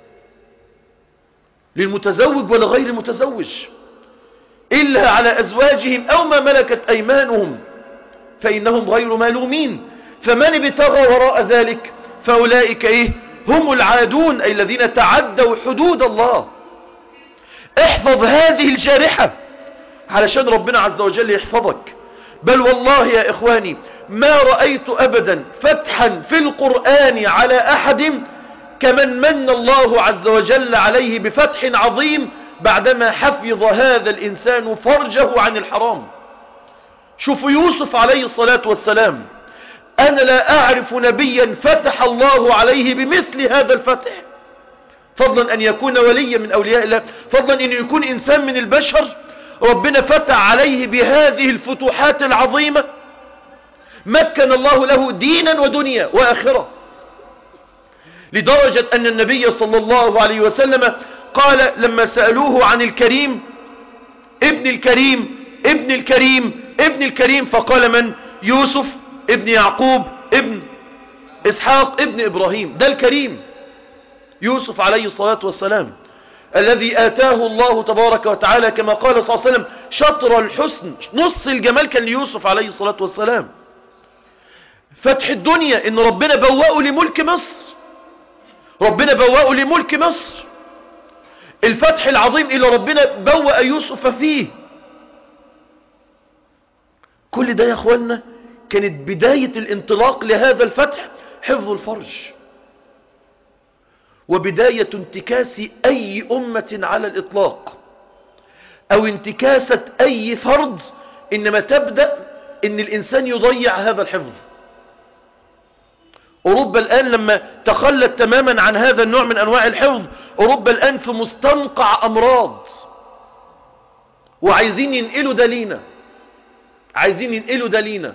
Speaker 1: للمتزوج ولغير المتزوج، إلا على أزواجهم أو ما ملكت أيمانهم فإنهم غير ملومين، فمن ابتغى وراء ذلك فأولئك هم العادون، أي الذين تعدوا حدود الله. احفظ هذه الجارحة علشان ربنا عز وجل يحفظك. بل والله يا إخواني ما رأيت أبدا فتحا في القرآن على أحد كمن من الله عز وجل عليه بفتح عظيم بعدما حفظ هذا الإنسان فرجه عن الحرام. شوفوا يوسف عليه الصلاة والسلام، أنا لا أعرف نبيا فتح الله عليه بمثل هذا الفتح، فضلا أن يكون وليا من أولياء الله، فضلا أن يكون إنسان من البشر ربنا فتح عليه بهذه الفتوحات العظيمة، مكن الله له دينا ودنيا وآخرة، لدرجة أن النبي صلى الله عليه وسلم قال لما سألوه عن الكريم: ابن الكريم ابن الكريم ابن الكريم. فقال: من؟ يوسف ابن يعقوب ابن إسحاق ابن إبراهيم. ده الكريم يوسف عليه الصلاة والسلام، الذي آتاه الله تبارك وتعالى كما قال صلى الله عليه وسلم شطر الحسن، نص الجمال كان ليوسف عليه الصلاة والسلام. فتح الدنيا إن ربنا بوأه لملك مصر، ربنا بوأه لملك مصر. الفتح العظيم اللي ربنا بوأ يوسف فيه. كل ده يا اخوانا كانت بداية الانطلاق لهذا الفتح حفظ الفرج، وبداية انتكاس أي أمة على الإطلاق، أو انتكاسة أي فرد، إنما تبدأ إن الإنسان يضيع هذا الحفظ. أوروبا الآن لما تخلت تماما عن هذا النوع من أنواع الحفظ، أوروبا الآن في مستنقع أمراض، وعايزين ينقلوا ده لينا، عايزين ينقلوا ده لينا.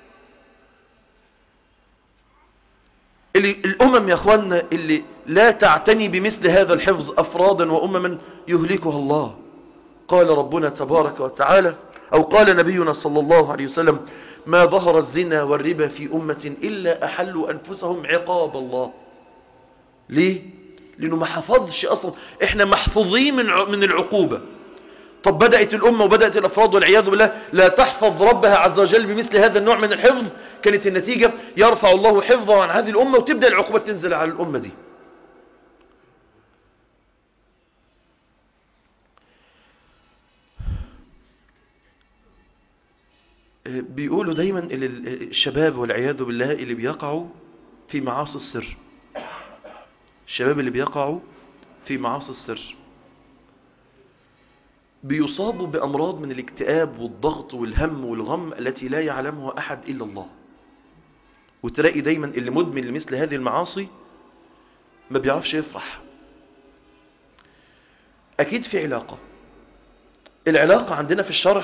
Speaker 1: الأمم يا أخوانا اللي لا تعتني بمثل هذا الحفظ أفرادا وأمما يهلكها الله. قال ربنا تبارك وتعالى، أو قال نبينا صلى الله عليه وسلم: ما ظهر الزنا والربا في أمة إلا أحلوا أنفسهم عقاب الله. ليه؟ لأنه ما حفظش أصلا. إحنا محفوظين من العقوبة. طب بدأت الأمة وبدأت الأفراد والعياذ بالله لا تحفظ ربها عز وجل بمثل هذا النوع من الحفظ، كانت النتيجة يرفع الله حفظه عن هذه الأمة وتبدأ العقوبات تنزل على الأمة دي. بيقولوا دايما الشباب والعياذ بالله اللي بيقعوا في معاصي السر، الشباب اللي بيقعوا في معاصي السر بيصابوا بأمراض من الاكتئاب والضغط والهم والغم التي لا يعلمها أحد إلا الله. وتلاقي دايما اللي مدمن لمثل هذه المعاصي ما بيعرفش يفرح. أكيد في علاقة. العلاقة عندنا في الشرع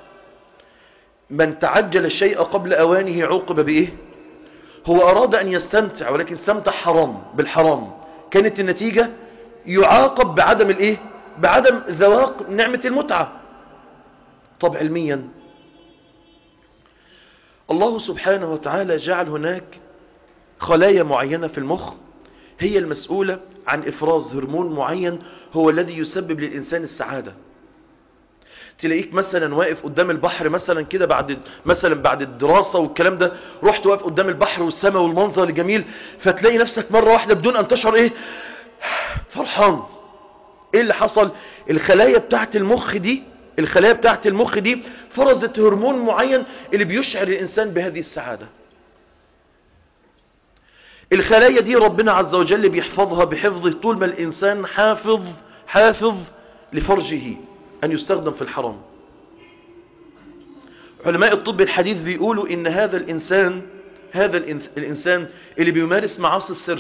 Speaker 1: من تعجل الشيء قبل أوانه عوقب بإيه؟ هو أراد أن يستمتع ولكن استمتع حرام بالحرام، كانت النتيجة يعاقب بعدم الإيه؟ بعدم ذواق نعمة المتعة. طب علميا الله سبحانه وتعالى جعل هناك خلايا معينة في المخ هي المسؤولة عن إفراز هرمون معين هو الذي يسبب للإنسان السعادة. تلاقيك مثلا واقف قدام البحر مثلا كده بعد الدراسة والكلام ده، رحت واقف قدام البحر والسماء والمنظر الجميل، فتلاقي نفسك مرة واحدة بدون أن تشعر إيه؟ فرحان. إيه اللي حصل؟ الخلايا بتاعت المخ دي فرزت هرمون معين اللي بيشعر الإنسان بهذه السعادة. الخلايا دي ربنا عز وجل بيحفظها بحفظه طول ما الإنسان حافظ لفرجه أن يستخدم في الحرام. علماء الطب الحديث بيقولوا إن هذا الإنسان اللي بيمارس معاصي السر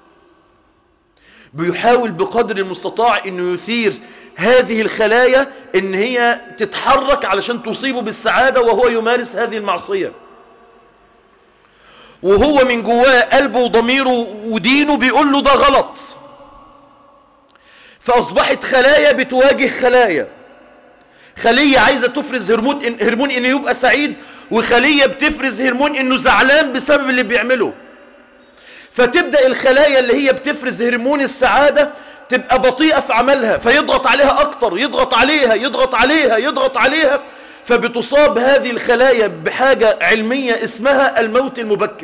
Speaker 1: بيحاول بقدر المستطاع إنه يثير هذه الخلايا إن هي تتحرك علشان تصيبه بالسعادة وهو يمارس هذه المعصية، وهو من جواه قلبه وضميره ودينه بيقول له ده غلط. فأصبحت خلايا بتواجه خلية عايزة تفرز هرمون إنه يبقى سعيد، وخلية بتفرز هرمون إنه زعلان بسبب اللي بيعمله. فتبدأ الخلايا اللي هي بتفرز هرمون السعادة تبقى بطيئة في عملها، فيضغط عليها أكتر، يضغط عليها، فبتصاب هذه الخلايا بحاجة علمية اسمها الموت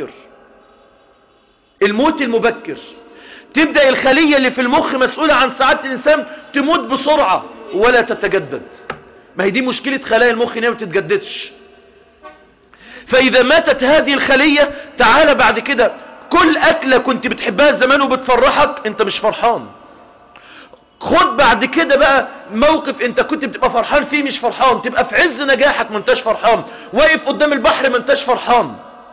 Speaker 1: المبكر. تبدأ الخلية اللي في المخ مسؤولة عن سعادة الإنسان تموت بسرعة ولا تتجدد. ما هي دي مشكلة خلايا المخ إنها ما تتجددش. فإذا ماتت هذه الخلية، تعال بعد كده كل أكلة كنت بتحبها زمان وبتفرحك أنت مش فرحان. خد بعد كده بقى موقف انت كنت بتبقى فرحان فيه مش فرحان، تبقى في عز نجاحك ما انتش فرحان، واقف قدام البحر ما انتش فرحان.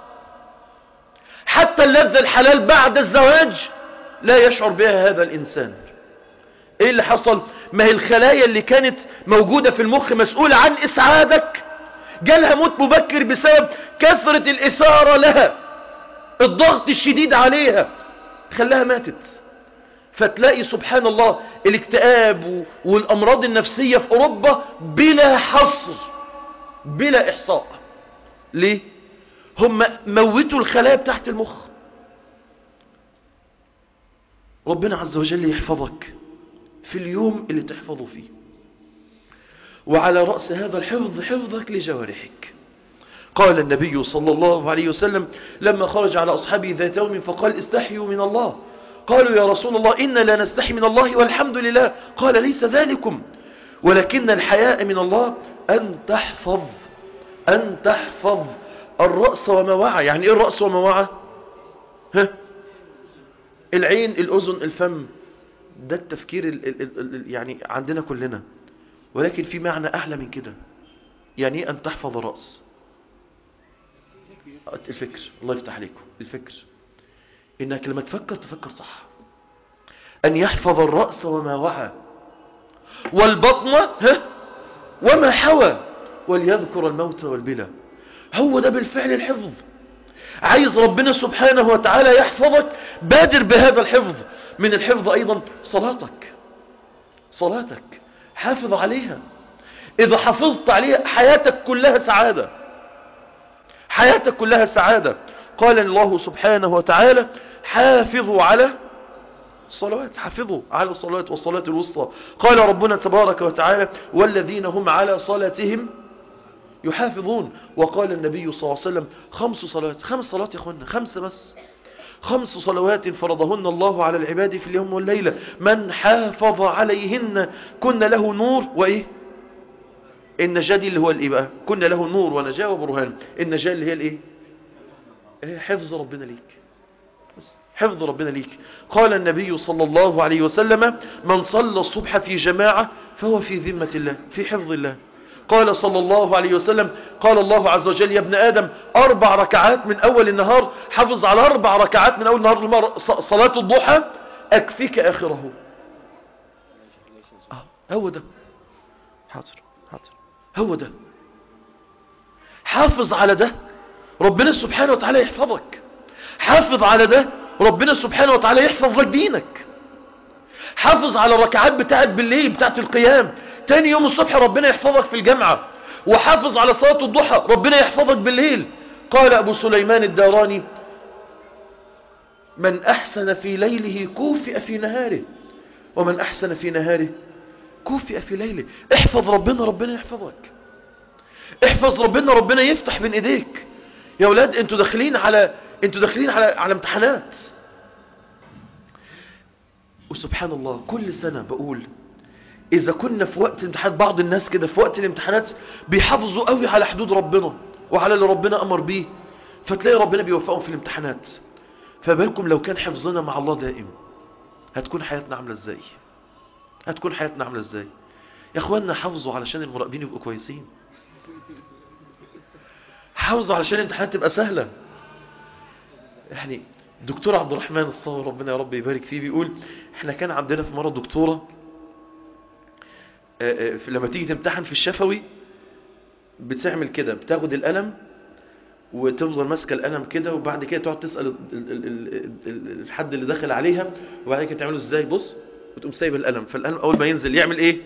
Speaker 1: حتى اللذة الحلال بعد الزواج لا يشعر بها هذا الإنسان. ايه اللي حصل؟ ما هي الخلايا اللي كانت موجودة في المخ مسؤولة عن إسعادك جالها موت مبكر بسبب كثرة الإثارة لها، الضغط الشديد عليها خلاها ماتت. فتلاقي سبحان الله الاكتئاب والأمراض النفسية في أوروبا بلا حصر بلا إحصاء. ليه؟ هم موتوا الخلايا بتاعت المخ. ربنا عز وجل يحفظك في اليوم اللي تحفظه فيه، وعلى رأس هذا الحفظ حفظك لجوارحك. قال النبي صلى الله عليه وسلم لما خرج على أصحابه ذات يوم فقال استحيوا من الله. قالوا يا رسول الله إنا لا نستحي من الله والحمد لله. قال ليس ذلكم ولكن الحياء من الله أن تحفظ الرأس وما وعى. يعني إيه الرأس وما وعى؟ العين، الأذن، الفم. ده التفكير يعني عندنا كلنا، ولكن في معنى أعلى من كده. يعني إيه أن تحفظ الرأس؟ الفكر. الله يفتح عليكم. الفكر إنك لما تفكر صح. أن يحفظ الرأس وما وعى، والبطن وما حوى، وليذكر الموت والبلى. هو ده بالفعل الحفظ. عايز ربنا سبحانه وتعالى يحفظك، بادر بهذا الحفظ. من الحفظ أيضا صلاتك حافظ عليها. إذا حافظت عليها حياتك كلها سعادة. قال الله سبحانه وتعالى حافظوا على الصلوات، حافظوا على الصلوات والصلاة الوسطى. قال ربنا تبارك وتعالى والذين هم على صلاتهم يحافظون. وقال النبي صلى الله عليه وسلم 5 صلوات يا اخوانا، 5 بس، 5 صلوات فرضهن الله على العباد في اليوم والليلة من حافظ عليهن كن له نور وإيه؟ النجاة دي اللي هو الإيه بقى؟ كن له نور ونجاة وبرهان. النجاة اللي هي الإيه؟ حفظ ربنا ليك بس. حفظ ربنا ليك. قال النبي صلى الله عليه وسلم: من صلى الصبح في جماعة فهو في ذمة الله، في حفظ الله. قال صلى الله عليه وسلم: قال الله عز وجل: يا ابن آدم 4 ركعات من أول النهار، حافظ على 4 ركعات من أول النهار، صلاة الضحى أكفيك آخره. هو ده. حاضر هو ده. حافظ على ده، ربنا سبحانه وتعالى يحفظك. حافظ على ده، ربنا سبحانه وتعالى يحفظ لك دينك. حافظ على الركعات بتاعت بالليل بتاعت القيام، تاني يوم الصبح ربنا يحفظك في الجامعة. وحافظ على صلاة الضحى، ربنا يحفظك بالليل. قال أبو سليمان الداراني: من أحسن في ليله كوفئ في نهاره، ومن أحسن في نهاره كوفئ في ليله. احفظ ربنا، ربنا يحفظك. احفظ ربنا، ربنا يفتح بين ايديك. يا اولاد انتوا داخلين على امتحانات. وسبحان الله كل سنة بقول اذا كنا في وقت الامتحانات، بعض الناس كده في وقت الامتحانات بيحافظوا قوي على حدود ربنا وعلى اللي ربنا امر بيه، فتلاقي ربنا بيوفقهم في الامتحانات. فبالكم لو كان حفظنا مع الله دائم، هتكون حياتنا عاملة ازاي؟ يا اخوانا حافظوا علشان المراقبين يبقوا كويسين. حافظوا علشان الامتحانات تبقى سهلة. يعني دكتور عبد الرحمن الصاوي ربنا يا رب يبارك فيه بيقول: احنا كان عندنا في مرة دكتورة لما تيجي تمتحن في الشفوي بتعمل كده، بتاخد القلم وتفضل ماسكه القلم كده، وبعد كده تقعد تسأل الحد اللي داخل عليها، وبعد كده تعمله ازاي، بص، وتقوم سايب القلم، فالقلم اول ما ينزل يعمل ايه؟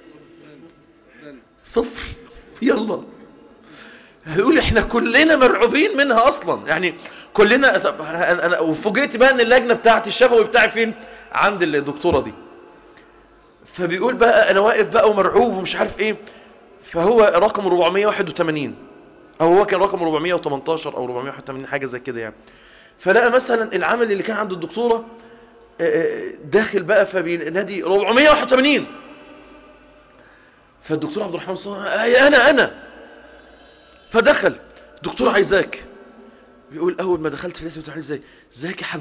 Speaker 1: 0. يلا. هيقول احنا كلنا مرعوبين منها اصلا، يعني كلنا. انا وفوجئت بقى ان اللجنه بتاعت الشفوي بتاعي فين؟ عند الدكتوره دي. فبيقول بقى انا واقف بقى ومرعوب ومش عارف ايه، فهو رقم 481 او هو كان رقم 418 او 481 حاجه زي كده يعني. فلقى مثلا العمل اللي كان عند الدكتوره داخل بقى، فبينادي 481. فالدكتور عبد الرحمن صلى انا فدخل. الدكتور عايزاك. بيقول اول ما دخلت لقيته بتعمل ازاي؟ ازيك يا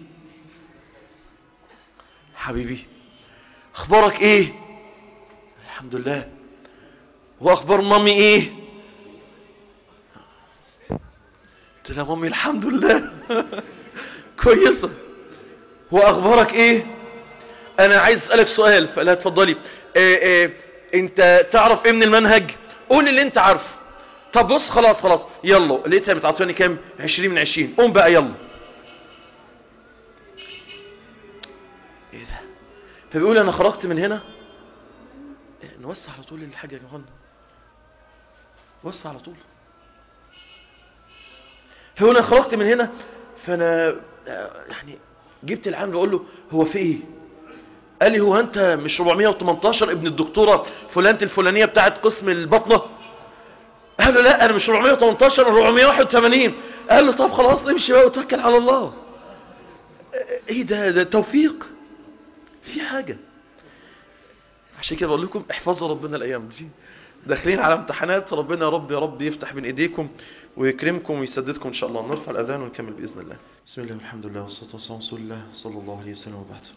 Speaker 1: حبيبي اخبارك ايه؟ الحمد لله. واخبار مامي ايه؟ قلت لها مامي الحمد لله كويسه. واخبارك ايه؟ انا عايز اسالك سؤال. فلا اتفضلي. انت تعرف ايه من المنهج؟ قول اللي انت عارفه. طب بص خلاص يلا، لقيتها بتعطيني كام؟ 20 من 20. قوم بقى يلا. ايه ده؟ فبيقول انا خرجت من هنا. نوسع على طول الحاجه يا جماعه، وسع على طول. فانا خرجت من هنا، فانا يعني جبت العامل بقول له هو في ايه؟ قال لي هو انت مش 418 ابن الدكتوره فلانه الفلانيه بتاعت قسم البطنه؟ قال له لا انا مش 418 انا 481. قال له طب خلاص امشي بقى وتوكل على الله. ايه ده توفيق في حاجه. عشان كده بقول لكم احفظوا ربنا الايام دي، داخلين على امتحانات. ربنا يا رب يفتح بين ايديكم ويكرمكم ويسددكم ان شاء الله. نرفع الاذان ونكمل باذن الله. بسم الله والحمد لله والصلاه والسلام على رسول الله صلى الله عليه وسلم وبعد.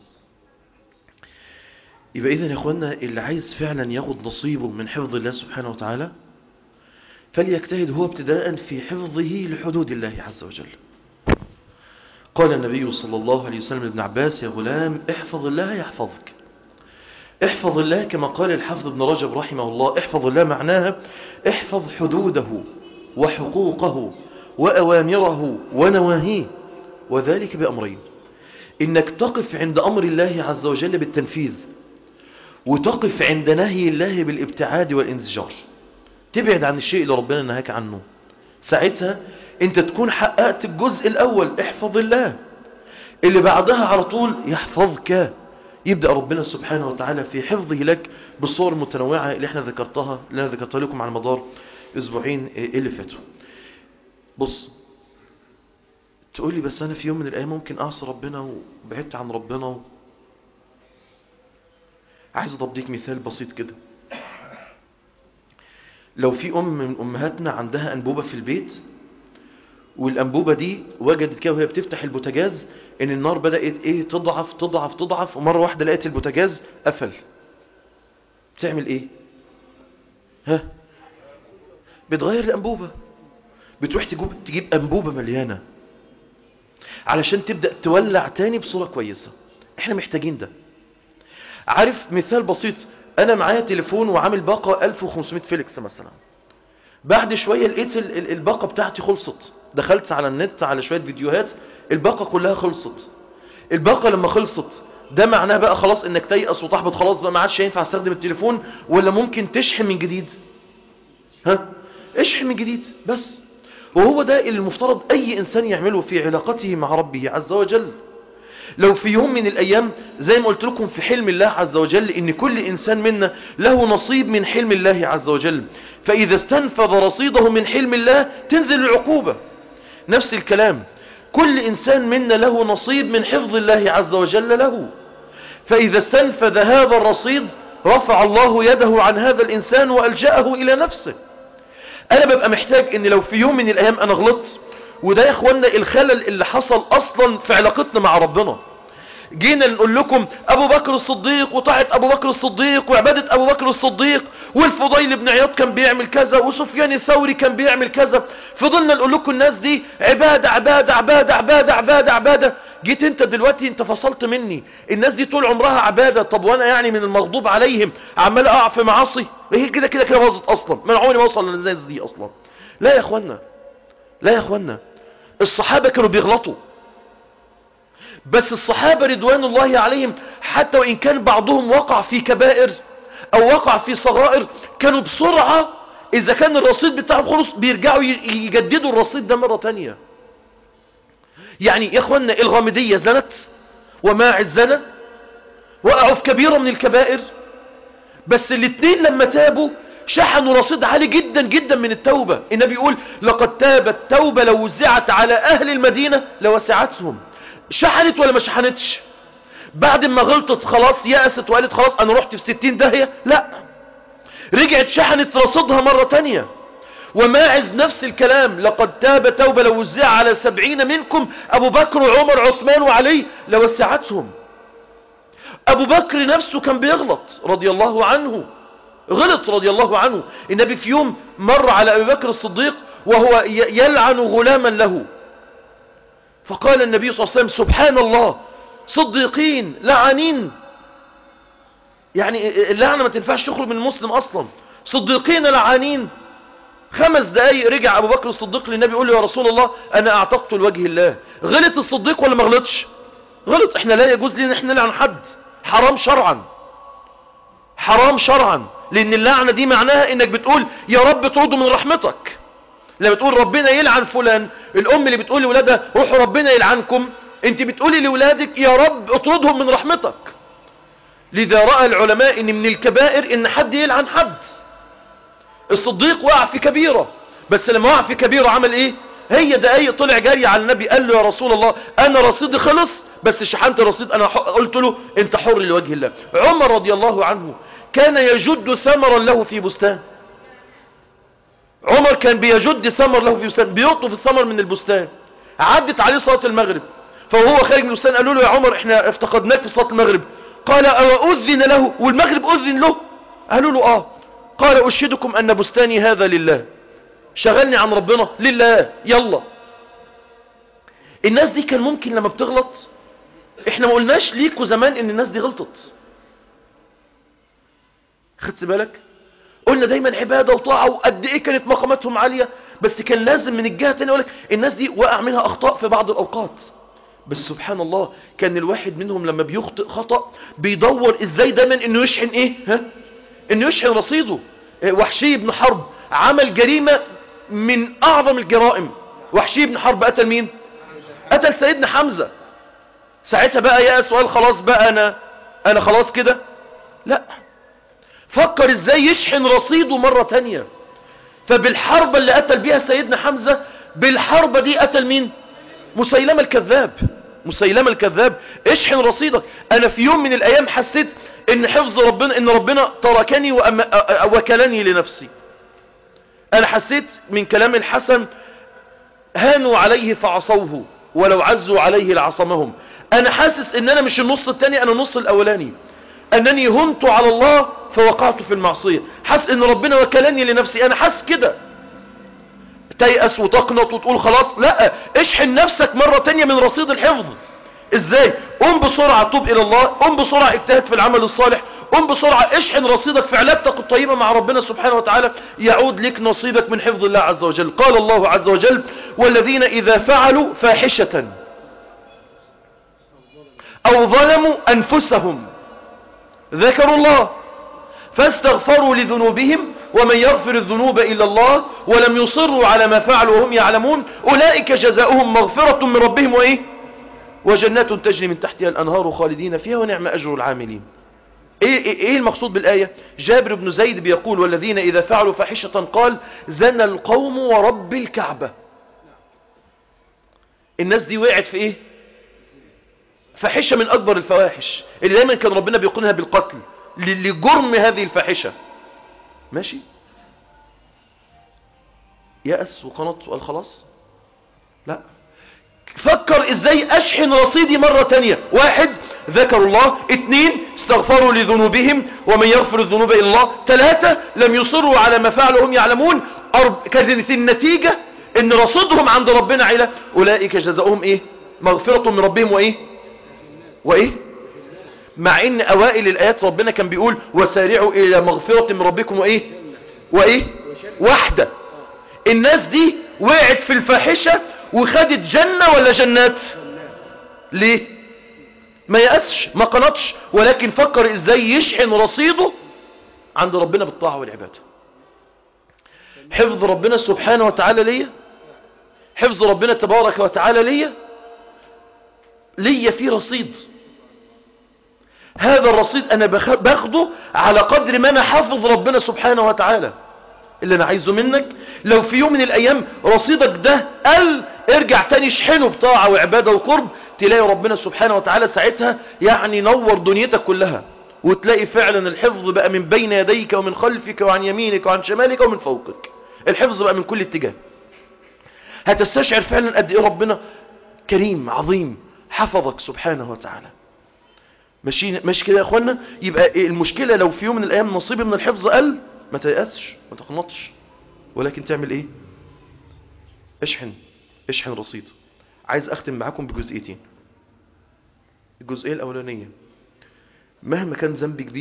Speaker 1: يبقى اذا يا اخوانا اللي عايز فعلا ياخد نصيبه من حفظ الله سبحانه وتعالى فليجتهد هو ابتداء في حفظه لحدود الله عز وجل. قال النبي صلى الله عليه وسلم لابن عباس: يا غلام احفظ الله يحفظك. احفظ الله كما قال الحافظ ابن رجب رحمه الله: احفظ الله معناها احفظ حدوده وحقوقه وأوامره ونواهيه، وذلك بأمرين: إنك تقف عند أمر الله عز وجل بالتنفيذ، وتقف عند نهي الله بالابتعاد والانزجار. تبعد عن الشيء اللي ربنا نهاك عنه، ساعتها انت تكون حققت الجزء الأول احفظ الله. اللي بعدها على طول يحفظك. يبدأ ربنا سبحانه وتعالى في حفظه لك بالصور المتنوعة اللي انا ذكرتها لكم على مدار اسبوعين اللي فاتوا. بص، تقول لي بس انا في يوم من الايام ممكن اعصي ربنا وبعدت عن ربنا. عايز اضرب مثال بسيط كده. لو في ام من امهاتنا عندها انبوبة في البيت والأنبوبة دي وجدت كده وهي بتفتح البوتاجاز ان النار بدأت ايه تضعف تضعف تضعف، ومرة واحدة لقيت البوتاجاز قفل. بتعمل ايه؟ ها؟ بتغير الأنبوبة، بتروح تجيب أنبوبة مليانة علشان تبدأ تولع تاني بصورة كويسة. احنا محتاجين ده. عارف مثال بسيط، انا معايا تليفون وعامل باقة 1500 فيليكس مثلا، بعد شوية لقيت الباقة بتاعتي خلصت، دخلت على النت على شوية فيديوهات، الباقة كلها خلصت. الباقة لما خلصت ده معناه بقى خلاص انك تيأس وتحبط، خلاص بقى ما عادش ينفع استخدم التليفون، ولا ممكن تشحن من جديد؟ ها؟ اشحن من جديد بس. وهو ده اللي المفترض اي انسان يعمله في علاقته مع ربه عز وجل. لو في يوم من الأيام زي ما قلت لكم في حلم الله عز وجل إن كل إنسان منا له نصيب من حلم الله عز وجل، فإذا استنفذ رصيده من حلم الله تنزل العقوبة. نفس الكلام، كل إنسان منا له نصيب من حفظ الله عز وجل له، فإذا استنفذ هذا الرصيد رفع الله يده عن هذا الإنسان وألجأه إلى نفسه. أنا ببقى محتاج إن لو في يوم من الأيام أنا غلطت، وده يا اخوانا الخلل اللي حصل اصلا في علاقتنا مع ربنا، جينا نقول لكم ابو بكر الصديق وطاعة ابو بكر الصديق وعبادة ابو بكر الصديق، والفضيل بن عياض كان بيعمل كذا، وسفيان الثوري كان بيعمل كذا، فضلنا نقول لكم الناس دي عبادة عبادة عبادة عبادة عبادة عبادة. جيت انت دلوقتي انت فصلت مني، الناس دي طول عمرها عبادة، طب وانا يعني من المغضوب عليهم عمال اقع في معاصي؟ هي كده كده كده باظت اصلا، ما عمري ما اوصل للناس دي اصلا. لا يا اخوانا، لا يا اخوانا، الصحابة كانوا بيغلطوا، بس الصحابة رضوان الله عليهم حتى وإن كان بعضهم وقع في كبائر أو وقع في صغائر، كانوا بسرعة إذا كان الرصيد بتاعهم خلص بيرجعوا يجددوا الرصيد ده مرة تانية. يعني يا أخوانا الغامدية زنت وماعز زنى، وقعوا في كبيرة من الكبائر، بس الاثنين لما تابوا شحنوا رصيد عالي جدا جدا من التوبة. النبي يقول لقد تابت توبة لو وزعت على أهل المدينة لوسعتهم. شحنت ولا ما شحنتش؟ بعد ما غلطت خلاص يأست وقالت خلاص أنا رحت في 60 داهية؟ لا، رجعت شحنت رصيدها مرة تانية. وماعز نفس الكلام، لقد تاب توبة لو وزع على 70 منكم، أبو بكر وعمر عثمان وعلي لوسعتهم. أبو بكر نفسه كان بيغلط رضي الله عنه، غلط رضي الله عنه. النبي في يوم مر على أبي بكر الصديق وهو يلعن غلاما له، فقال النبي صلى الله عليه وسلم سبحان الله، صديقين لعنين، يعني اللعنة ما تنفعش تخرج من المسلم أصلا، صديقين لعانين. 5 دقايق رجع أبو بكر الصديق للنبي يقول له يا رسول الله أنا أعتقت لوجه الله. غلط الصديق ولا ما غلطش؟ غلط. احنا لا يجوز لنا احنا نلعن حد، حرام شرعا، حرام شرعا، لأن اللعنة دي معناها انك بتقول يا رب ترده من رحمتك. لما بتقول ربنا يلعن فلان، الام اللي بتقول لولادها روحوا ربنا يلعنكم، انت بتقولي لولادك يا رب اطردهم من رحمتك. لذا رأى العلماء ان من الكبائر ان حد يلعن حد. الصديق وقع في كبيرة، بس لما وقع في كبيرة عمل ايه؟ هي دقايق طلع جاري على النبي قال له يا رسول الله انا رصيدي خلص، بس شحنت الرصيد، انا قلت له انت حر لوجه الله. عمر رضي الله عنه كان يجد ثمرا له في بستان، عمر كان بيجد ثمر له في بستان، بيقطف الثمر من البستان. عدت عليه صلاة المغرب، فهو خارج من البستان قالوا له يا عمر احنا افتقدناك في صلاة المغرب. قال أؤذن له والمغرب أذن له؟ قالوا له اه. قال أشهدكم أن بستاني هذا لله، شغلني عن ربنا لله، يلا. الناس دي كان ممكن لما بتغلط، احنا ما قلناش ليكوا زمان ان الناس دي غلطت، خدت بالك؟ قلنا دايما عبادة وطاعة وقد ايه كانت مقاماتهم عالية، بس كان لازم من الجهة التانية يقولك الناس دي وقع منها اخطاء في بعض الاوقات. بس سبحان الله كان الواحد منهم لما بيخطئ خطأ بيدور ازاي دايما انه يشحن ايه؟ انه يشحن رصيده. وحشي بن حرب عمل جريمة من اعظم الجرائم. وحشي بن حرب قتل مين؟ قتل سيدنا حمزة. ساعتها بقى يا سؤال خلاص بقى انا خلاص كده؟ لا، فكر ازاي يشحن رصيده مرة تانية. فبالحربة اللي قتل بيها سيدنا حمزة، بالحربة دي قتل مين؟ مسيلمة الكذاب. مسيلمة الكذاب. اشحن رصيدك. انا في يوم من الايام حسيت ان حفظ ربنا، ان ربنا تركني وكلني لنفسي. انا حسيت من كلام الحسن هانوا عليه فعصوه ولو عزوا عليه لعصمهم. انا حاسس ان انا مش النص التاني، انا النص الاولاني، انني هنت على الله فوقعت في المعصية، حاسس ان ربنا وكلني لنفسي، انا حاسس كده. تيأس وتقنط وتقول خلاص؟ لا، اشحن نفسك مرة تانية من رصيد الحفظ. ازاي؟ قم بسرعة توب الى الله، قم بسرعة اجتهد في العمل الصالح، قم بسرعة اشحن رصيدك في علاقتك الطيبة مع ربنا سبحانه وتعالى، يعود لك نصيبك من حفظ الله عز وجل. قال الله عز وجل: والذين اذا فعلوا فاحشة او ظلموا انفسهم ذكروا الله فاستغفروا لذنوبهم ومن يغفر الذنوب إلا الله ولم يصروا على ما فعلوا وهم يعلمون أولئك جزاؤهم مغفرة من ربهم وإيه؟ وجنات تجري من تحتها الأنهار خالدين فيها ونعم أجر العاملين. إيه المقصود بالآية؟ جابر بن زيد بيقول: والذين إذا فعلوا فاحشة قال زنى القوم ورب الكعبة. الناس دي وقعت في إيه؟ فاحشة من أكبر الفواحش اللي دايما كان ربنا بيقولها بالقتل لجرم هذه الفاحشة. ماشي؟ يأس وقنط وقال خلاص؟ لا، فكر ازاي اشحن رصيدي مرة تانية. واحد، ذكروا الله. اثنين، استغفروا لذنوبهم ومن يغفر الذنوب الا الله. ثلاثة، لم يصروا على ما فعلوا هم يعلمون. كانت النتيجة ان رصيدهم عند ربنا علا. اولئك جزاؤهم ايه؟ مغفرة من ربهم وايه مع ان اوائل الايات ربنا كان بيقول وسارعوا الى مغفرة من ربكم وايه واحدة. الناس دي وقعت في الفاحشة وخدت جنة ولا جنات؟ ليه؟ ما يأسش، ما قنطش، ولكن فكر ازاي يشحن رصيده عند ربنا بالطاعة والعبادة. حفظ ربنا سبحانه وتعالى ليا، حفظ ربنا تبارك وتعالى ليا في رصيد. هذا الرصيد انا باخده على قدر ما انا حافظ ربنا سبحانه وتعالى. اللي انا عايزه منك لو في يوم من الايام رصيدك ده قل، ارجع تاني اشحنه بطاعة وعبادة وقرب، تلاقي ربنا سبحانه وتعالى ساعتها يعني نور دنيتك كلها، وتلاقي فعلا الحفظ بقى من بين يديك ومن خلفك وعن يمينك وعن شمالك ومن فوقك. الحفظ بقى من كل اتجاه. هتستشعر فعلا قد ايه ربنا كريم عظيم حفظك سبحانه وتعالى. ماشي كده يا اخوانا؟ يبقى المشكلة لو في يوم من الايام نصيبي من الحفظ قل، ما تيأسش، ما تقنطش، ولكن تعمل ايه؟ اشحن رصيد. عايز اختم معاكم بجزئيتين. الجزئية الاولانية، مهما كان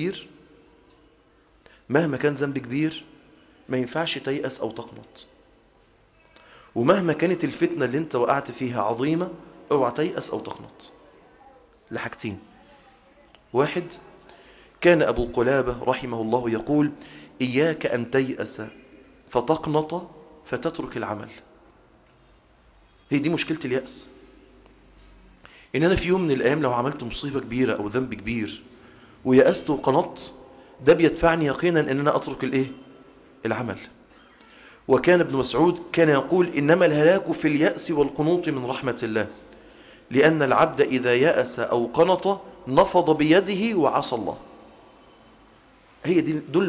Speaker 1: ذنب كبير ما ينفعش تيأس او تقنط. ومهما كانت الفتنة اللي انت وقعت فيها عظيمة اوعى تيأس او تقنط. لحاجتين. واحد، كان ابو قلابة رحمه الله يقول: إياك أن تيأس فتقنط فتترك العمل. هي دي مشكلة اليأس، إن أنا في يوم من الأيام لو عملت مصيبة كبيرة أو ذنب كبير ويأست وقنطت، ده بيدفعني يقينا إن أنا أترك العمل. وكان ابن مسعود كان يقول: إنما الهلاك في اليأس والقنوط من رحمة الله، لأن العبد إذا يأس أو قنط نفض بيده وعصى الله. دول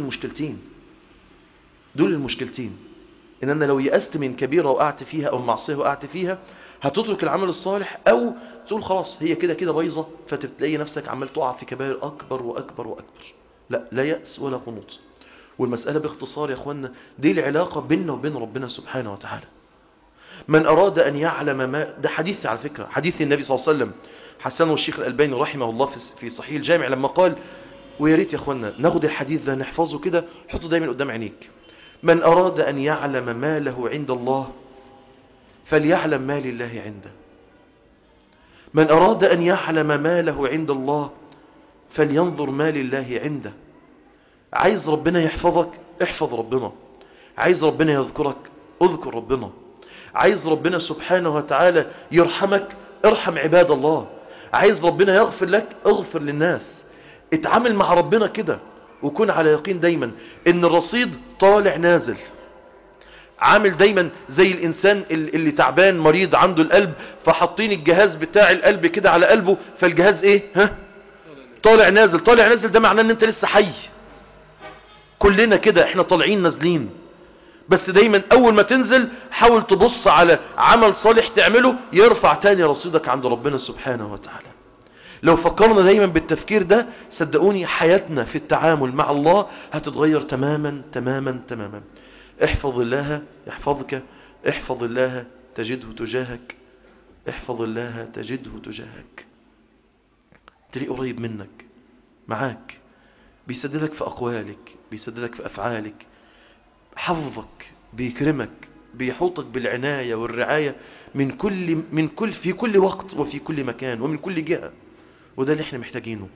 Speaker 1: المشكلتين. ان انا لو يأست من كبيرة وقعت فيها او معصية وقعت فيها، هتترك العمل الصالح او تقول خلاص هي كده بايظة، فتلاقي نفسك عمال تقع في كبائر اكبر واكبر واكبر. لا يأس ولا قنوط. والمسألة باختصار يا اخوانا، دي العلاقة بيننا وبين ربنا سبحانه وتعالى. من اراد ان يعلم ما، ده حديث على فكرة، حديث النبي صلى الله عليه وسلم، حسنه الشيخ الألباني رحمه الله في صحيح الجامع لما قال، ويا ريت يا اخوانا ناخد الحديث ده نحفظه كده، حطه دايما قدام عينيك: من أراد أن يعلم ما له عند الله فليعلم ما لله عنده. من أراد أن يعلم ما له عند الله فلينظر ما لله عنده. عايز ربنا يحفظك، احفظ ربنا. عايز ربنا يذكرك، اذكر ربنا. عايز ربنا سبحانه وتعالى يرحمك، ارحم عباد الله. عايز ربنا يغفر لك، اغفر للناس. اتعامل مع ربنا كده، وكن على يقين دايما ان الرصيد طالع نازل. عامل دايما زي الانسان اللي تعبان مريض عنده القلب، فحطين الجهاز بتاع القلب كده على قلبه، فالجهاز ايه؟ طالع نازل. ده معناه ان انت لسه حي. كلنا كده احنا طالعين نازلين. بس دايما اول ما تنزل حاول تبص على عمل صالح تعمله يرفع تاني رصيدك عند ربنا سبحانه وتعالى. لو فكرنا دايما بالتفكير ده صدقوني حياتنا في التعامل مع الله هتتغير تماما تماما تماما. احفظ الله يحفظك، احفظ الله تجده تجاهك، احفظ الله تجده تجاهك. تلاقيه قريب منك، معاك، بيسددك في أقوالك، بيسددك في أفعالك، حفظك، بيكرمك، بيحوطك بالعناية والرعاية في كل وقت وفي كل مكان ومن كل جهة. وده اللي احنا محتاجينه.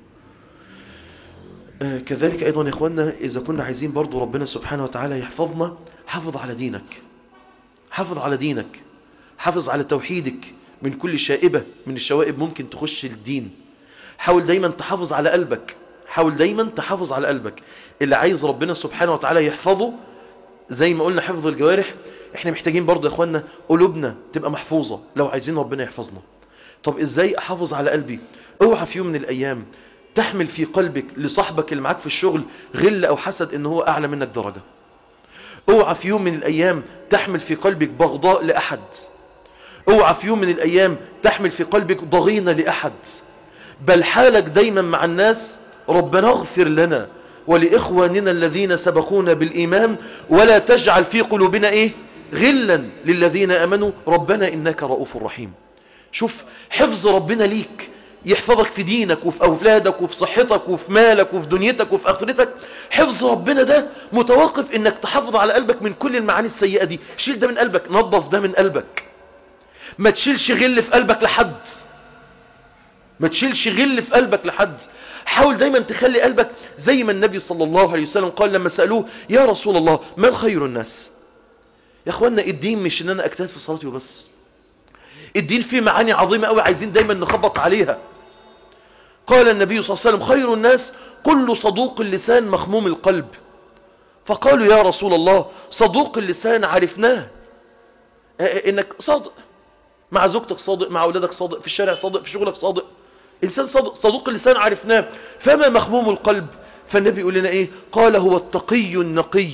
Speaker 1: كذلك أيضا يا إخواننا إذا كنا عايزين برضو ربنا سبحانه وتعالى يحفظنا، حافظ على دينك، حافظ على دينك، حافظ على توحيدك من كل شائبة من الشوائب ممكن تخش الدين. حاول دايما تحافظ على قلبك، حاول دايما تحافظ على قلبك. اللي عايز ربنا سبحانه وتعالى يحفظه زي ما قلنا حفظ الجوارح، احنا محتاجين برضو يا إخواننا قلوبنا تبقى محفوظة لو عايزين ربنا يحفظنا. طب إزاي أحافظ على قلبي؟ اوعى في يوم من الأيام تحمل في قلبك لصاحبك اللي معاك في الشغل غل أو حسد إن هو أعلى منك درجة. اوعى في يوم من الأيام تحمل في قلبك بغضاء لأحد. اوعى في يوم من الأيام تحمل في قلبك ضغينة لأحد. بل حالك دايما مع الناس ربنا اغفر لنا ولإخواننا الذين سبقونا بالإيمان ولا تجعل في قلوبنا غلا للذين آمنوا ربنا إنك رؤوف رحيم. شوف حفظ ربنا ليك يحفظك في دينك وفي أولادك وفي صحتك وفي مالك وفي دنيتك وفي آخرتك. حفظ ربنا ده متوقف إنك تحافظ على قلبك من كل المعاني السيئة دي. شيل ده من قلبك، نظف ده من قلبك. ما تشيلش غل في قلبك لحد، ما تشيلش غل في قلبك لحد. حاول دايما تخلي قلبك زي ما النبي صلى الله عليه وسلم قال لما سألوه يا رسول الله من خير الناس. يا اخوانا الدين مش ان انا اجتهد في صلاتي وبس، الدين فيه معاني عظيمة قوي عايزين دايما نخبط عليها. قال النبي صلى الله عليه وسلم خير الناس كل صدوق اللسان مخموم القلب. فقالوا يا رسول الله صدوق اللسان عرفناه، انك صادق مع زوجتك، صادق مع اولادك، صادق في الشارع، صادق في شغلك، صادق، انسان صادق. صدوق اللسان عرفناه، فما مخموم القلب؟ فالنبي يقول لنا قال هو التقي النقي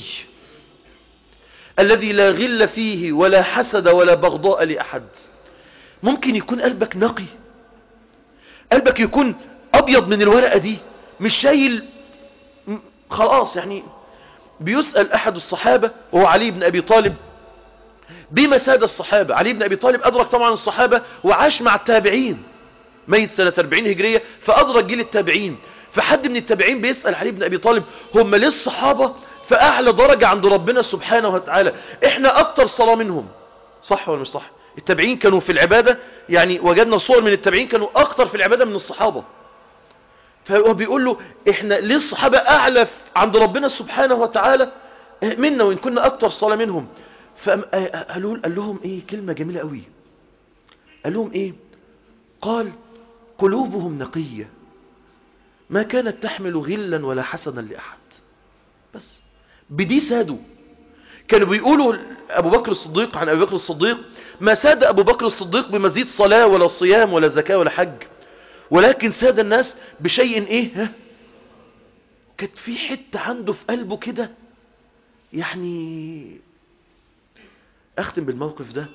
Speaker 1: الذي لا غل فيه ولا حسد ولا بغضاء لأحد. ممكن يكون قلبك نقي، قلبك يكون أبيض من الورقة دي، مش شايل خلاص. يعني بيسأل أحد الصحابة وهو علي بن أبي طالب بما ساد الصحابة. علي بن أبي طالب أدرك طبعا الصحابة وعاش مع التابعين، ميت سنة 40 هجرية فأدرك جيل التابعين. فحد من التابعين بيسأل علي بن أبي طالب هم ليه الصحابة في أعلى درجة عند ربنا سبحانه وتعالى، إحنا أكتر صلاة منهم، صح ولا مش صح؟ التابعين كانوا في العبادة، يعني وجدنا صور من التابعين كانوا أكتر في العبادة من الصحابة. فهو بيقول له إحنا ليه الصحابة أعلى عند ربنا سبحانه وتعالى منا وإن كنا أكتر صلاة منهم؟ قال لهم كلمة جميلة قوي. قال لهم قال قلوبهم نقية ما كانت تحمل غلا ولا حسنا لأحد. بس بدي سادوا. كانوا بيقولوا أبو بكر الصديق عن أبي بكر الصديق ما ساد أبو بكر الصديق بمزيد صلاة ولا صيام ولا زكاة ولا حج، ولكن ساد الناس بشيء كانت في حتة عنده في قلبه كده. يعني أختم بالموقف ده.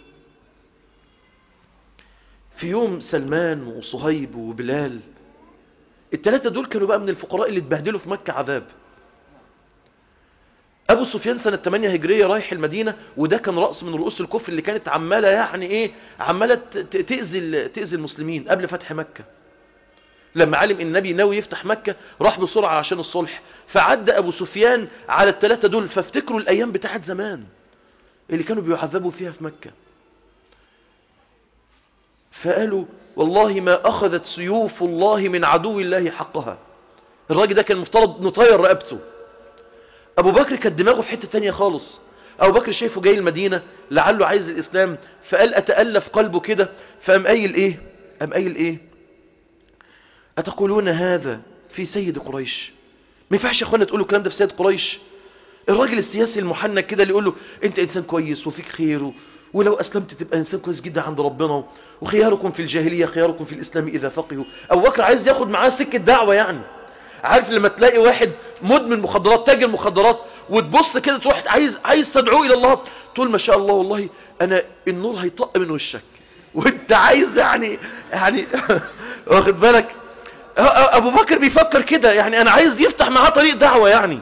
Speaker 1: في يوم سلمان وصهيب وبلال الثلاثة دول كانوا بقى من الفقراء اللي اتبهدلوا في مكة عذاب. أبو سفيان سنة 8 هجرية رايح المدينة، وده كان رأس من رؤوس الكفر اللي كانت عمالة عمالة تأذي المسلمين قبل فتح مكة. لما علم ان النبي ناوي يفتح مكة راح بسرعة عشان الصلح، فعدى أبو سفيان على الثلاثة دول. فافتكروا الأيام بتاعت زمان اللي كانوا بيعذبوا فيها في مكة، فقالوا والله ما أخذت سيوف الله من عدو الله حقها. الراجل ده كان مفترض نطير رقبته. أبو بكر كانت دماغه في حتة تانية خالص. أبو بكر شايفه جاي المدينة لعله عايز الإسلام، فقال أتألف قلبه كده، فقام قايل قام قايل أتقولون هذا في سيد قريش؟ ما ينفعش يا اخوانا تقولوا الكلام ده في سيد قريش. الراجل السياسي المحنك كده اللي يقول له انت انسان كويس وفيك خير، ولو اسلمت تبقى انسان كويس جدا عند ربنا، وخياركم في الجاهلية خياركم في الاسلام اذا فقهوا. ابو بكر عايز ياخد معاه سكة دعوة. يعني عارف لما تلاقي واحد مدمن مخدرات، تاجر مخدرات، وتبص كده تروح عايز تدعو الى الله، تقول ما شاء الله والله انا النور هيطق من وشك، وانت عايز يعني واخد بالك. ابو بكر بيفكر كده، يعني انا عايز يفتح معاه طريق دعوة يعني.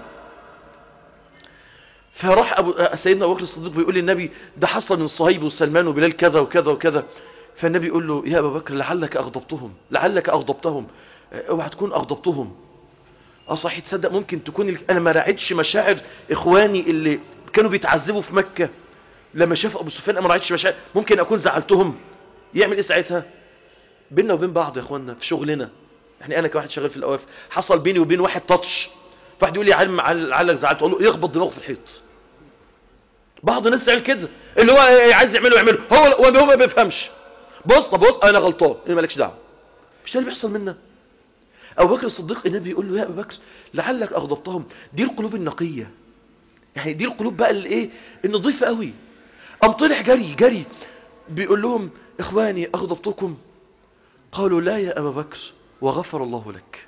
Speaker 1: فراح سيدنا ابو بكر الصديق بيقول للنبي ده حصل من صهيب وسلمان وبلال كذا وكذا وكذا. فالنبي يقول له يا ابا بكر لعلك اغضبتهم، اوعى تكون اغضبتهم. صحيح، تصدق ممكن تكون انا ما راعيتش مشاعر اخواني اللي كانوا بيتعذبوا في مكة لما شافوا ابو سفيان، انا ما راعيتش مشاعر، ممكن اكون زعلتهم. يعمل ايه ساعتها؟ بيننا وبين بعض يا اخواننا في شغلنا، يعني انا كواحد شغال في الاواف حصل بيني وبين واحد تاتش، واحد يقول لي علك زعلت، اقول له يخبط دماغه في الحيط. بعض الناس تعمل كده، اللي هو عايز يعمله هو ما بيفهمش. بص انا غلطان، ايه مالكش دعوه. مش ده اللي بيحصل منا. ابو بكر الصديق النبي يقول له يا ابو بكر لعلك اغضبتهم، دي القلوب النقيه، يعني دي القلوب بقى اللي ايه النظيفه قوي. قام طلع جري بيقول لهم اخواني اغضبتكم؟ قالوا لا يا ابا بكر وغفر الله لك.